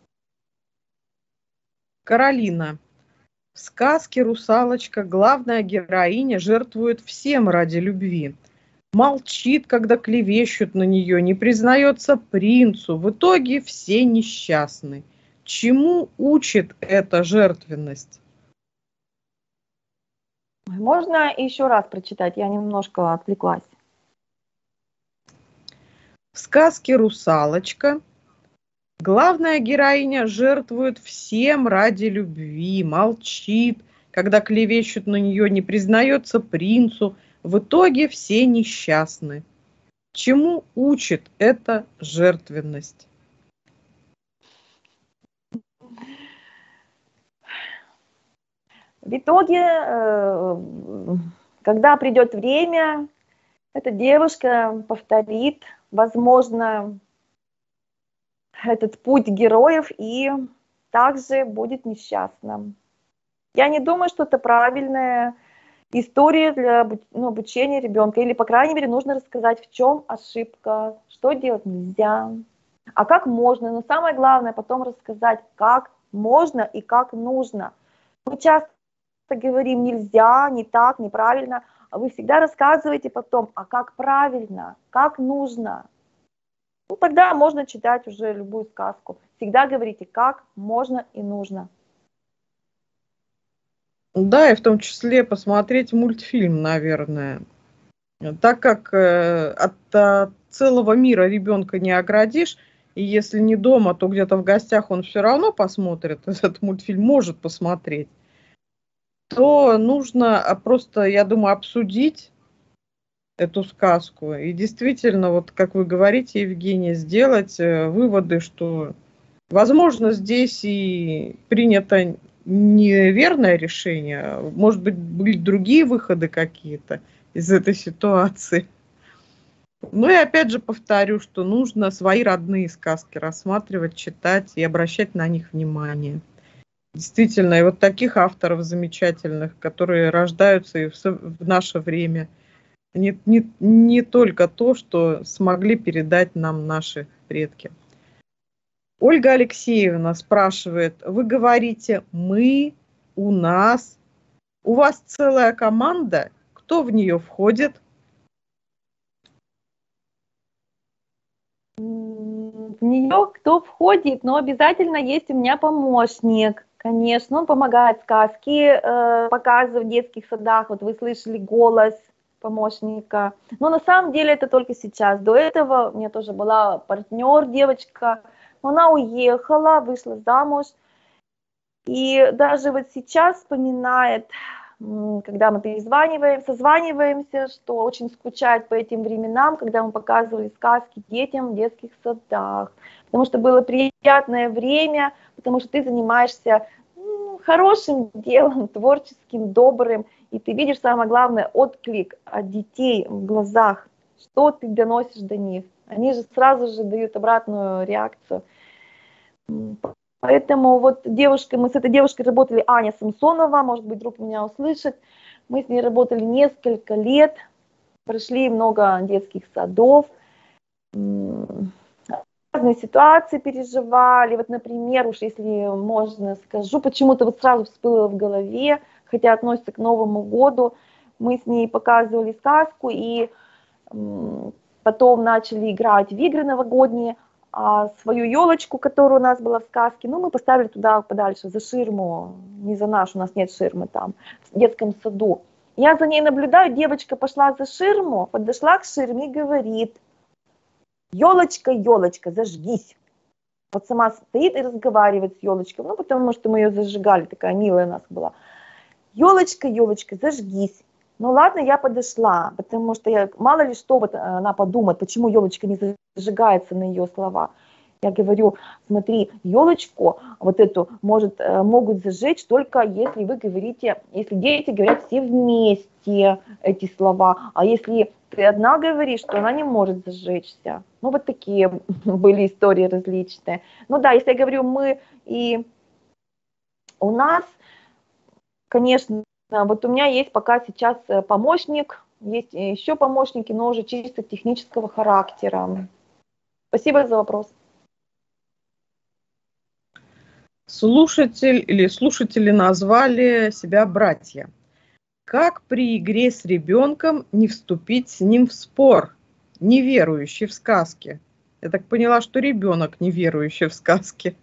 Каролина. В сказке «Русалочка» главная героиня жертвует всем ради любви. Молчит, когда клевещут на нее, не признается принцу. В итоге все несчастны. Чему учит эта жертвенность? Можно еще раз прочитать? Я немножко отвлеклась. В сказке «Русалочка» главная героиня жертвует всем ради любви, молчит, когда клевещут на нее, не признается принцу. В итоге все несчастны. Чему учит эта жертвенность? В итоге, когда придет время, эта девушка повторит, возможно, этот путь героев и также будет несчастна. Я не думаю, что это правильная история для ну, обучения ребенка. Или, по крайней мере, нужно рассказать, в чем ошибка, что делать нельзя, а как можно. Но самое главное потом рассказать, как можно и как нужно. Мы часто говорим нельзя, не так, неправильно, а вы всегда рассказываете потом, а как правильно, как нужно. Ну, тогда можно читать уже любую сказку. Всегда говорите, как можно и нужно. Да, и в том числе посмотреть мультфильм, наверное. Так как э, от, от целого мира ребенка не оградишь, и если не дома, то где-то в гостях он все равно посмотрит этот мультфильм, может посмотреть. то нужно просто, я думаю, обсудить эту сказку. И действительно, вот как вы говорите, Евгения, сделать выводы, что, возможно, здесь и принято неверное решение, может быть, были другие выходы какие-то из этой ситуации. Ну и опять же повторю, что нужно свои родные сказки рассматривать, читать и обращать на них внимание. Действительно, и вот таких авторов замечательных, которые рождаются и в, в наше время, не, не, не только то, что смогли передать нам наши предки. Ольга Алексеевна спрашивает, вы говорите «мы», «у нас», у вас целая команда, кто в нее входит? В нее кто входит, но обязательно есть у меня помощник, конечно, он помогает сказки э, показывать в детских садах, вот вы слышали голос помощника, но на самом деле это только сейчас, до этого у меня тоже была партнер, девочка, но она уехала, вышла замуж, и даже вот сейчас вспоминает, когда мы перезваниваем, созваниваемся, что очень скучает по этим временам, когда мы показывали сказки детям в детских садах, потому что было приятное время, потому что ты занимаешься ну, хорошим делом, творческим, добрым, и ты видишь, самое главное, отклик от детей в глазах, что ты доносишь до них. Они же сразу же дают обратную реакцию. Поэтому вот девушка, мы с этой девушкой работали, Аня Самсонова, может быть, вдруг меня услышит. Мы с ней работали несколько лет, прошли много детских садов, разные ситуации переживали. Вот, например, уж если можно скажу, почему-то вот сразу всплыло в голове, хотя относится к Новому году, мы с ней показывали сказку и потом начали играть в игры новогодние. А свою елочку, которая у нас была в сказке, ну, мы поставили туда подальше, за ширму, не за наш, у нас нет ширмы там, в детском саду. Я за ней наблюдаю, девочка пошла за ширму, подошла к ширме и говорит, елочка, елочка, зажгись. Вот сама стоит и разговаривает с елочкой, ну, потому что мы ее зажигали, такая милая у нас была. Елочка, елочка, зажгись. Ну ладно, я подошла, потому что я, мало ли что вот она подумает, почему елочка не зажигается на ее слова. Я говорю, смотри, елочку вот эту может, могут зажечь только если вы говорите, если дети говорят все вместе эти слова, а если ты одна говоришь, то она не может зажечься. Ну вот такие были истории различные. Ну да, если я говорю мы и у нас, конечно, вот у меня есть пока сейчас помощник, есть еще помощники, но уже чисто технического характера. Спасибо за вопрос. Слушатель или слушатели назвали себя братья. Как при игре с ребенком не вступить с ним в спор, не верующий в сказки? Я так поняла, что ребенок не верующий в сказки.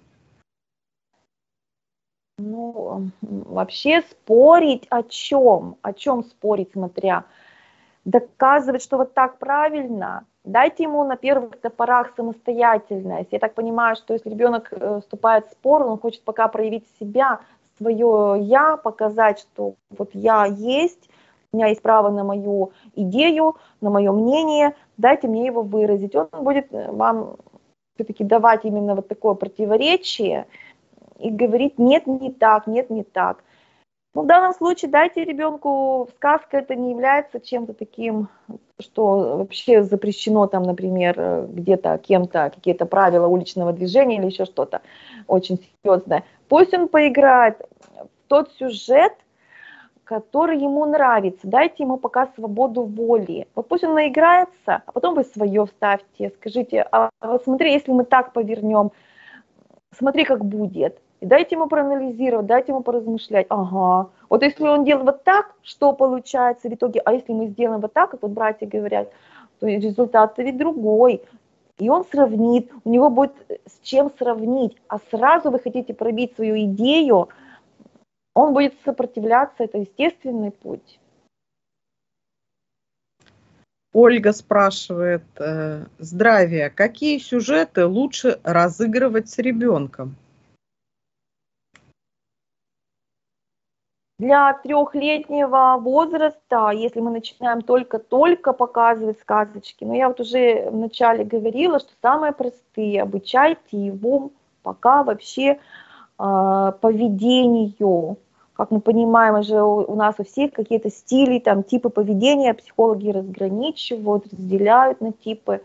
Ну, вообще спорить о чем? О чем спорить, смотря? Доказывать, что вот так правильно. Дайте ему на первых порах самостоятельность. Я так понимаю, что если ребенок вступает в спор, он хочет пока проявить себя, свое «я», показать, что вот я есть, у меня есть право на мою идею, на мое мнение, дайте мне его выразить. Он будет вам все-таки давать именно вот такое противоречие, и говорить нет, не так, нет, не так. Ну, в данном случае дайте ребенку, сказка это не является чем-то таким, что вообще запрещено там, например, где-то кем-то какие-то правила уличного движения или еще что-то очень серьезное. Пусть он поиграет в тот сюжет, который ему нравится. Дайте ему пока свободу воли. Вот пусть он наиграется, а потом вы свое вставьте. Скажите, а вот смотри, если мы так повернем, смотри, как будет. И дайте ему проанализировать, дайте ему поразмышлять. Ага, вот если он делает вот так, что получается в итоге? А если мы сделаем вот так, как вот братья говорят, то результат-то ведь другой. И он сравнит, у него будет с чем сравнить. А сразу вы хотите пробить свою идею, он будет сопротивляться, это естественный путь. Ольга спрашивает, здравия, какие сюжеты лучше разыгрывать с ребенком? Для трехлетнего возраста, если мы начинаем только-только показывать сказочки, но я вот уже вначале говорила, что самые простые, обучайте его пока вообще э, поведению. Как мы понимаем, уже у, у нас у всех какие-то стили, там, типы поведения, психологи разграничивают, разделяют на типы.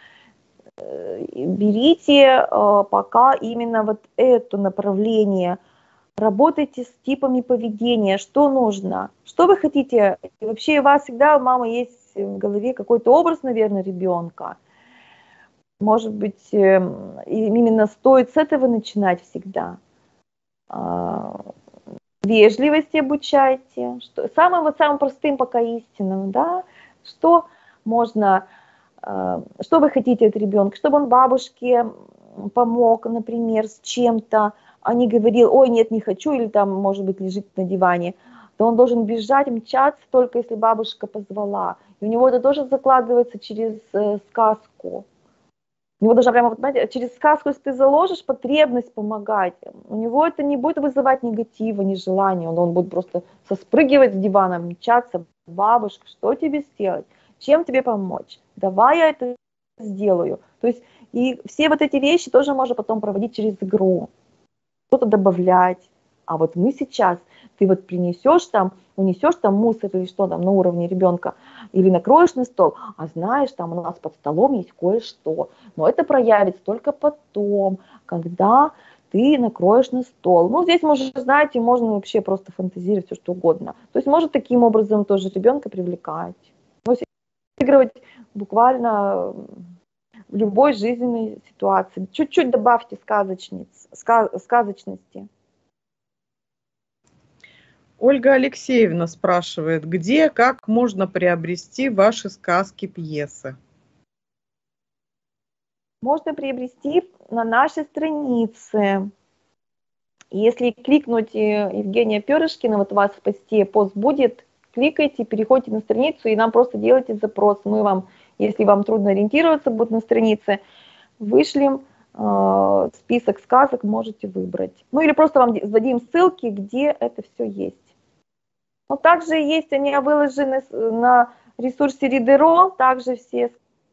Берите э, пока именно вот это направление. Работайте с типами поведения, что нужно, что вы хотите. И вообще у вас всегда, у мамы, есть в голове какой-то образ, наверное, ребенка. Может быть, именно стоит с этого начинать всегда. Вежливости обучайте. Что, самым, вот, самым простым пока истинным, да, что можно, что вы хотите от ребенка, чтобы он бабушке помог, например, с чем-то, а не говорил, ой, нет, не хочу, или там, может быть, лежит на диване, то он должен бежать, мчаться, только если бабушка позвала. И у него это тоже закладывается через э, сказку. У него даже прямо, знаете, через сказку, если ты заложишь потребность помогать, у него это не будет вызывать негатива, нежелания, он, он будет просто соспрыгивать с дивана, мчаться, бабушка, что тебе сделать, чем тебе помочь, давай я это сделаю. То есть и все вот эти вещи тоже можно потом проводить через игру. Что-то добавлять. А вот мы сейчас, ты вот принесешь там, унесешь там мусор или что там на уровне ребенка, или накроешь на стол, а знаешь, там у нас под столом есть кое-что. Но это проявится только потом, когда ты накроешь на стол. Ну, здесь, может, знаете, можно вообще просто фантазировать все, что угодно. То есть, может, таким образом тоже ребенка привлекать. Ну, сыгрывать буквально в любой жизненной ситуации. Чуть-чуть добавьте сказочниц, сказочности. Ольга Алексеевна спрашивает, где, как можно приобрести ваши сказки, пьесы? Можно приобрести на нашей странице. Если кликнуть Евгения Перышкина, вот у вас в посте пост будет, кликайте, переходите на страницу и нам просто делайте запрос. Мы вам, если вам трудно ориентироваться, будет на странице, вышлем э, список сказок, можете выбрать. Ну или просто вам дадим ссылки, где это все есть. Но также есть, они выложены на ресурсе Ридеро, также все.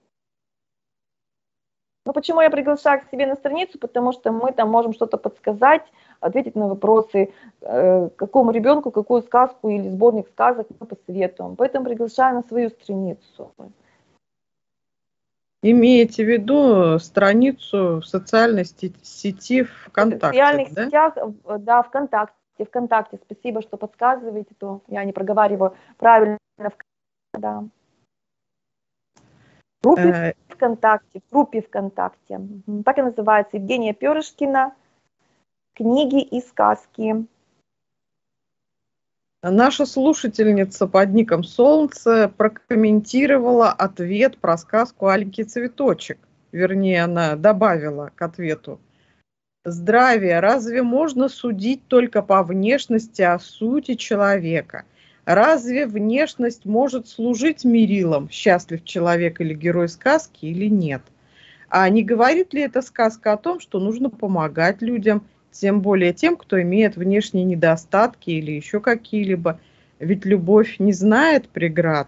Ну почему я приглашаю к себе на страницу? Потому что мы там можем что-то подсказать, ответить на вопросы, э, какому ребенку какую сказку или сборник сказок мы посоветуем. Поэтому приглашаю на свою страницу. Имеете в виду страницу в социальной сети ВКонтакте, в социальных да? сетях, да, ВКонтакте. ВКонтакте, спасибо, что подсказываете, то я не проговариваю правильно. Да. В группе ВКонтакте, в группе ВКонтакте. Так и называется, Евгения Перышкина, книги и сказки. Наша слушательница под ником Солнце прокомментировала ответ про сказку «Аленький цветочек». Вернее, она добавила к ответу. Здравия, разве можно судить только по внешности о сути человека? Разве внешность может служить мерилом, счастлив человек или герой сказки, или нет? А не говорит ли эта сказка о том, что нужно помогать людям, тем более тем, кто имеет внешние недостатки или еще какие-либо? Ведь любовь не знает преград.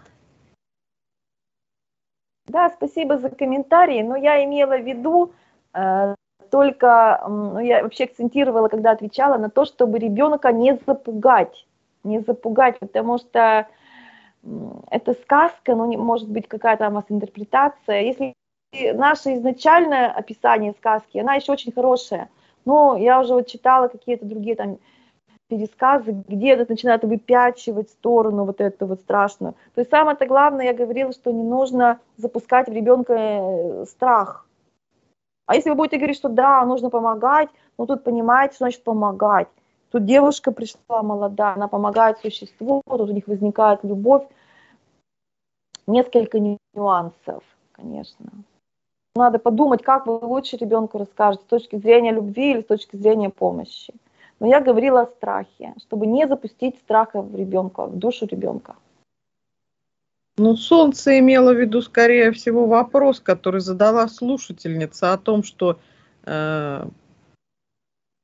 Да, спасибо за комментарий, но я имела в виду э, только, ну, я вообще акцентировала, когда отвечала, на то, чтобы ребенка не запугать, не запугать, потому что это сказка, ну, может быть какая-то у вас интерпретация. Если наше изначальное описание сказки, она еще очень хорошая, но я уже вот читала какие-то другие там пересказы, где это начинает выпячивать в сторону вот эту вот страшную. То есть самое-то главное, я говорила, что не нужно запускать в ребенка страх. А если вы будете говорить, что да, нужно помогать, ну тут понимаете, что значит помогать. Тут девушка пришла молодая, она помогает существу, тут у них возникает любовь. Несколько нюансов, конечно. Надо подумать, как вы лучше ребенку расскажете, с точки зрения любви или с точки зрения помощи. Но я говорила о страхе, чтобы не запустить страха в ребенка, в душу ребенка. Ну, Солнце имело в виду, скорее всего, вопрос, который задала слушательница о том, что э,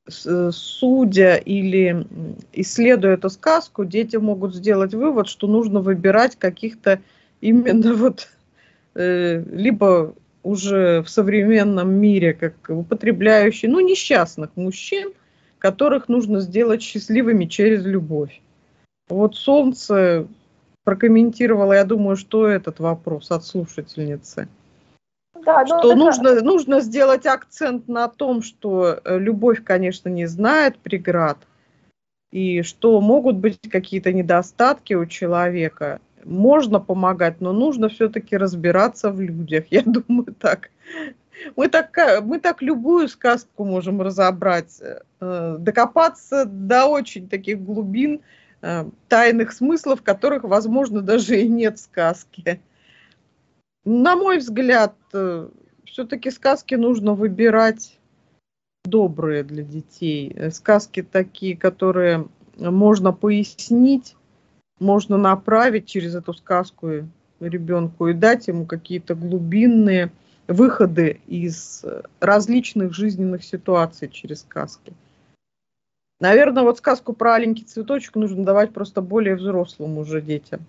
судя или исследуя эту сказку, дети могут сделать вывод, что нужно выбирать каких-то именно вот э, либо уже в современном мире как употребляющих, ну, несчастных мужчин, которых нужно сделать счастливыми через любовь. Вот Солнце прокомментировала, я думаю, что этот вопрос от слушательницы. Да, что это... нужно, нужно сделать акцент на том, что любовь, конечно, не знает преград, и что могут быть какие-то недостатки у человека. Можно помогать, но нужно все-таки разбираться в людях. Я думаю, так. Мы так, мы так любую сказку можем разобрать, докопаться до очень таких глубин, тайных смыслов, которых, возможно, даже и нет в сказке. На мой взгляд, все-таки сказки нужно выбирать добрые для детей. Сказки такие, которые можно пояснить, можно направить через эту сказку ребенку и дать ему какие-то глубинные выходы из различных жизненных ситуаций через сказки. Наверное, вот сказку про аленький цветочек нужно давать просто более взрослым уже детям.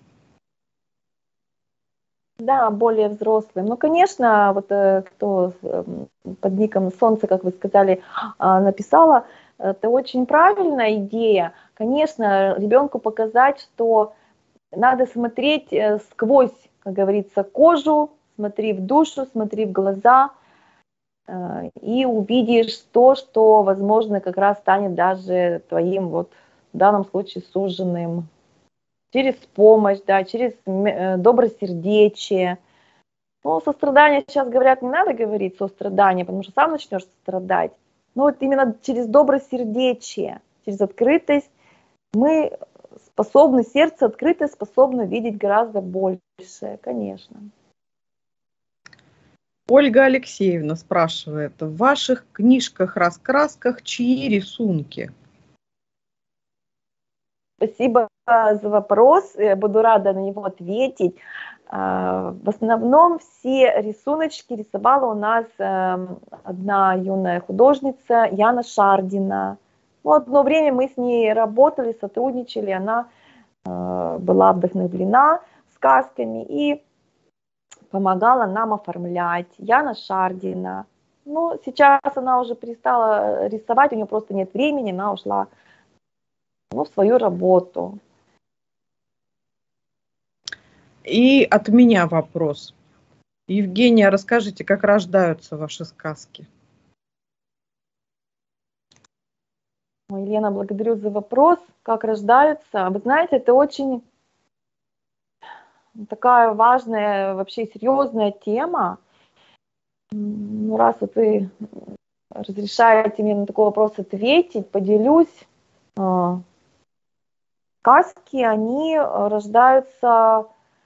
Да, более взрослым. Ну, конечно, вот кто под ником Солнце, как вы сказали, написала, это очень правильная идея. Конечно, ребенку показать, что надо смотреть сквозь, как говорится, кожу, смотри в душу, смотри в глаза, и увидишь то, что, возможно, как раз станет даже твоим, вот в данном случае, суженым. Через помощь, да, через добросердечие. Ну, сострадание сейчас говорят, не надо говорить сострадание, потому что сам начнешь страдать. Но вот именно через добросердечие, через открытость мы способны, сердце открытое способно видеть гораздо больше, конечно. Ольга Алексеевна спрашивает, в ваших книжках-раскрасках чьи рисунки? Спасибо за вопрос, я буду рада на него ответить. В основном все рисуночки рисовала у нас одна юная художница Яна Шардина. Ну, одно время мы с ней работали, сотрудничали, она была вдохновлена сказками и помогала нам оформлять. Яна Шардина. Ну, сейчас она уже перестала рисовать, у нее просто нет времени, она ушла, ну, в свою работу. И от меня вопрос. Евгения, расскажите, как рождаются ваши сказки? Елена, благодарю за вопрос. Как рождаются? Вы знаете, это очень такая важная, вообще серьезная тема. Ну, раз вот вы разрешаете мне на такой вопрос ответить, поделюсь. Сказки, они рождаются...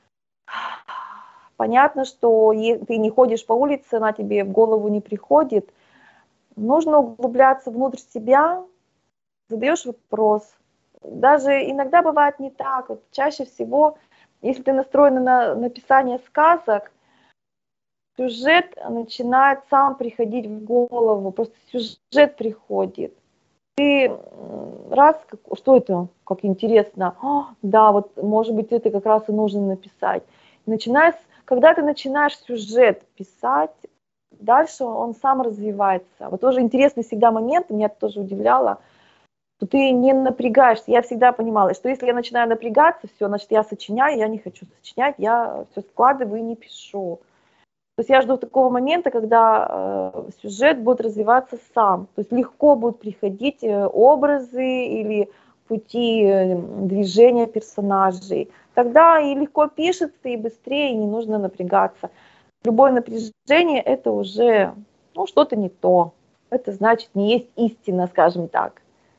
Понятно, что ты не ходишь по улице, она тебе в голову не приходит. Нужно углубляться внутрь себя, задаешь вопрос. Даже иногда бывает не так. Вот чаще всего, если ты настроена на написание сказок, сюжет начинает сам приходить в голову, просто сюжет приходит. Ты раз, что это, как интересно, О, да, вот может быть это как раз и нужно написать. Начинаешь, когда ты начинаешь сюжет писать, дальше он сам развивается. Вот тоже интересный всегда момент, меня это тоже удивляло, что ты не напрягаешься. Я всегда понимала, что если я начинаю напрягаться, все, значит я сочиняю, я не хочу сочинять, я все складываю и не пишу. То есть я жду такого момента, когда э, сюжет будет развиваться сам. То есть легко будут приходить э, образы или пути э, движения персонажей. Тогда и легко пишется, и быстрее, и не нужно напрягаться. Любое напряжение – это уже ну, что-то не то. Это значит, не есть истина, скажем так.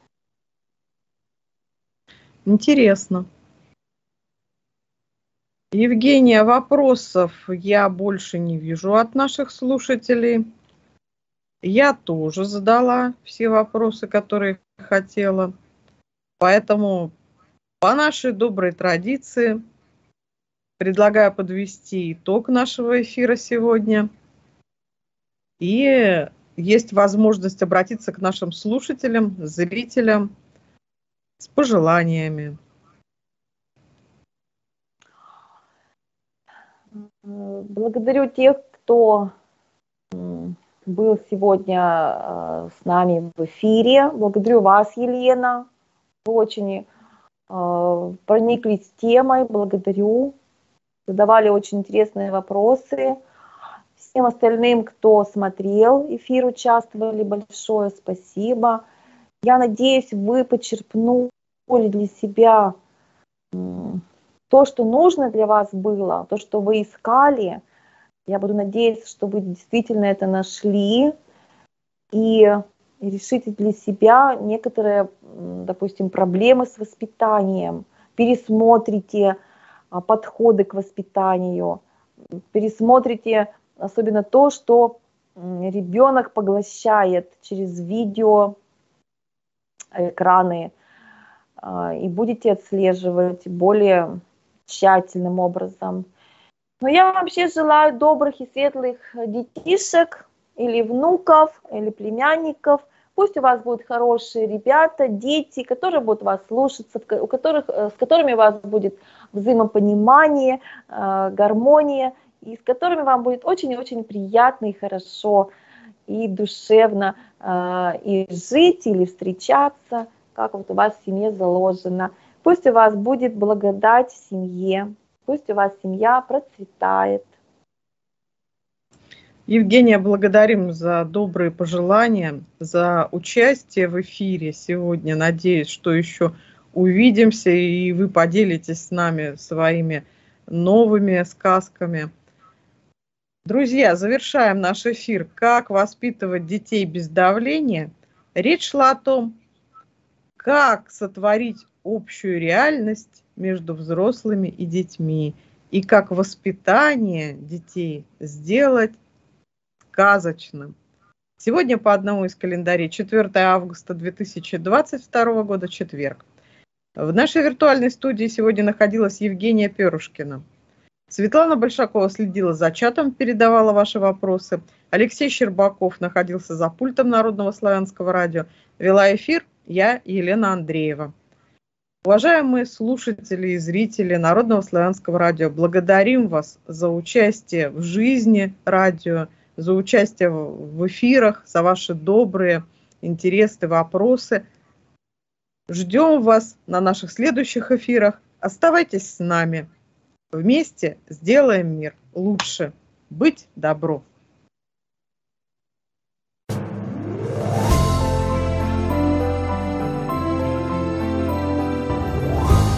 Интересно. Евгения, вопросов я больше не вижу от наших слушателей. Я тоже задала все вопросы, которые хотела. Поэтому по нашей доброй традиции предлагаю подвести итог нашего эфира сегодня и есть возможность обратиться к нашим слушателям, зрителям с пожеланиями. Благодарю тех, кто был сегодня с нами в эфире. Благодарю вас, Елена. Вы очень прониклись темой. Благодарю. Задавали очень интересные вопросы. Всем остальным, кто смотрел эфир, участвовали, большое спасибо. Я надеюсь, вы почерпнули для себя то, что нужно для вас было, то, что вы искали. Я буду надеяться, что вы действительно это нашли и решите для себя некоторые, допустим, проблемы с воспитанием, пересмотрите подходы к воспитанию, пересмотрите особенно то, что ребенок поглощает через видео, экраны, и будете отслеживать более тщательным образом. Но я вообще желаю добрых и светлых детишек, или внуков, или племянников. Пусть у вас будут хорошие ребята, дети, которые будут вас слушаться, у которых, с которыми у вас будет взаимопонимание, гармония, и с которыми вам будет очень-очень приятно и хорошо, и душевно и жить, или встречаться, как вот у вас в семье заложено. Пусть у вас будет благодать в семье, пусть у вас семья процветает. Евгения, благодарим за добрые пожелания, за участие в эфире сегодня. Надеюсь, что еще увидимся, и вы поделитесь с нами своими новыми сказками. Друзья, завершаем наш эфир «Как воспитывать детей без давления». Речь шла о том, как сотворить общую реальность между взрослыми и детьми, и как воспитание детей сделать сказочным. Сегодня по одному из календарей четвёртое августа две тысячи двадцать второго года, четверг. В нашей виртуальной студии сегодня находилась Евгения Перушкина. Светлана Большакова следила за чатом, передавала ваши вопросы. Алексей Щербаков находился за пультом Народного славянского радио. Вела эфир я, Елена Андреева. Уважаемые слушатели и зрители Народного славянского радио, благодарим вас за участие в жизни радио, за участие в эфирах, за ваши добрые, интересные вопросы. Ждем вас на наших следующих эфирах. Оставайтесь с нами. Вместе сделаем мир лучше. Быть добро.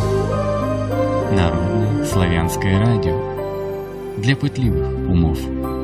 Народное славянское радио. Для пытливых умов.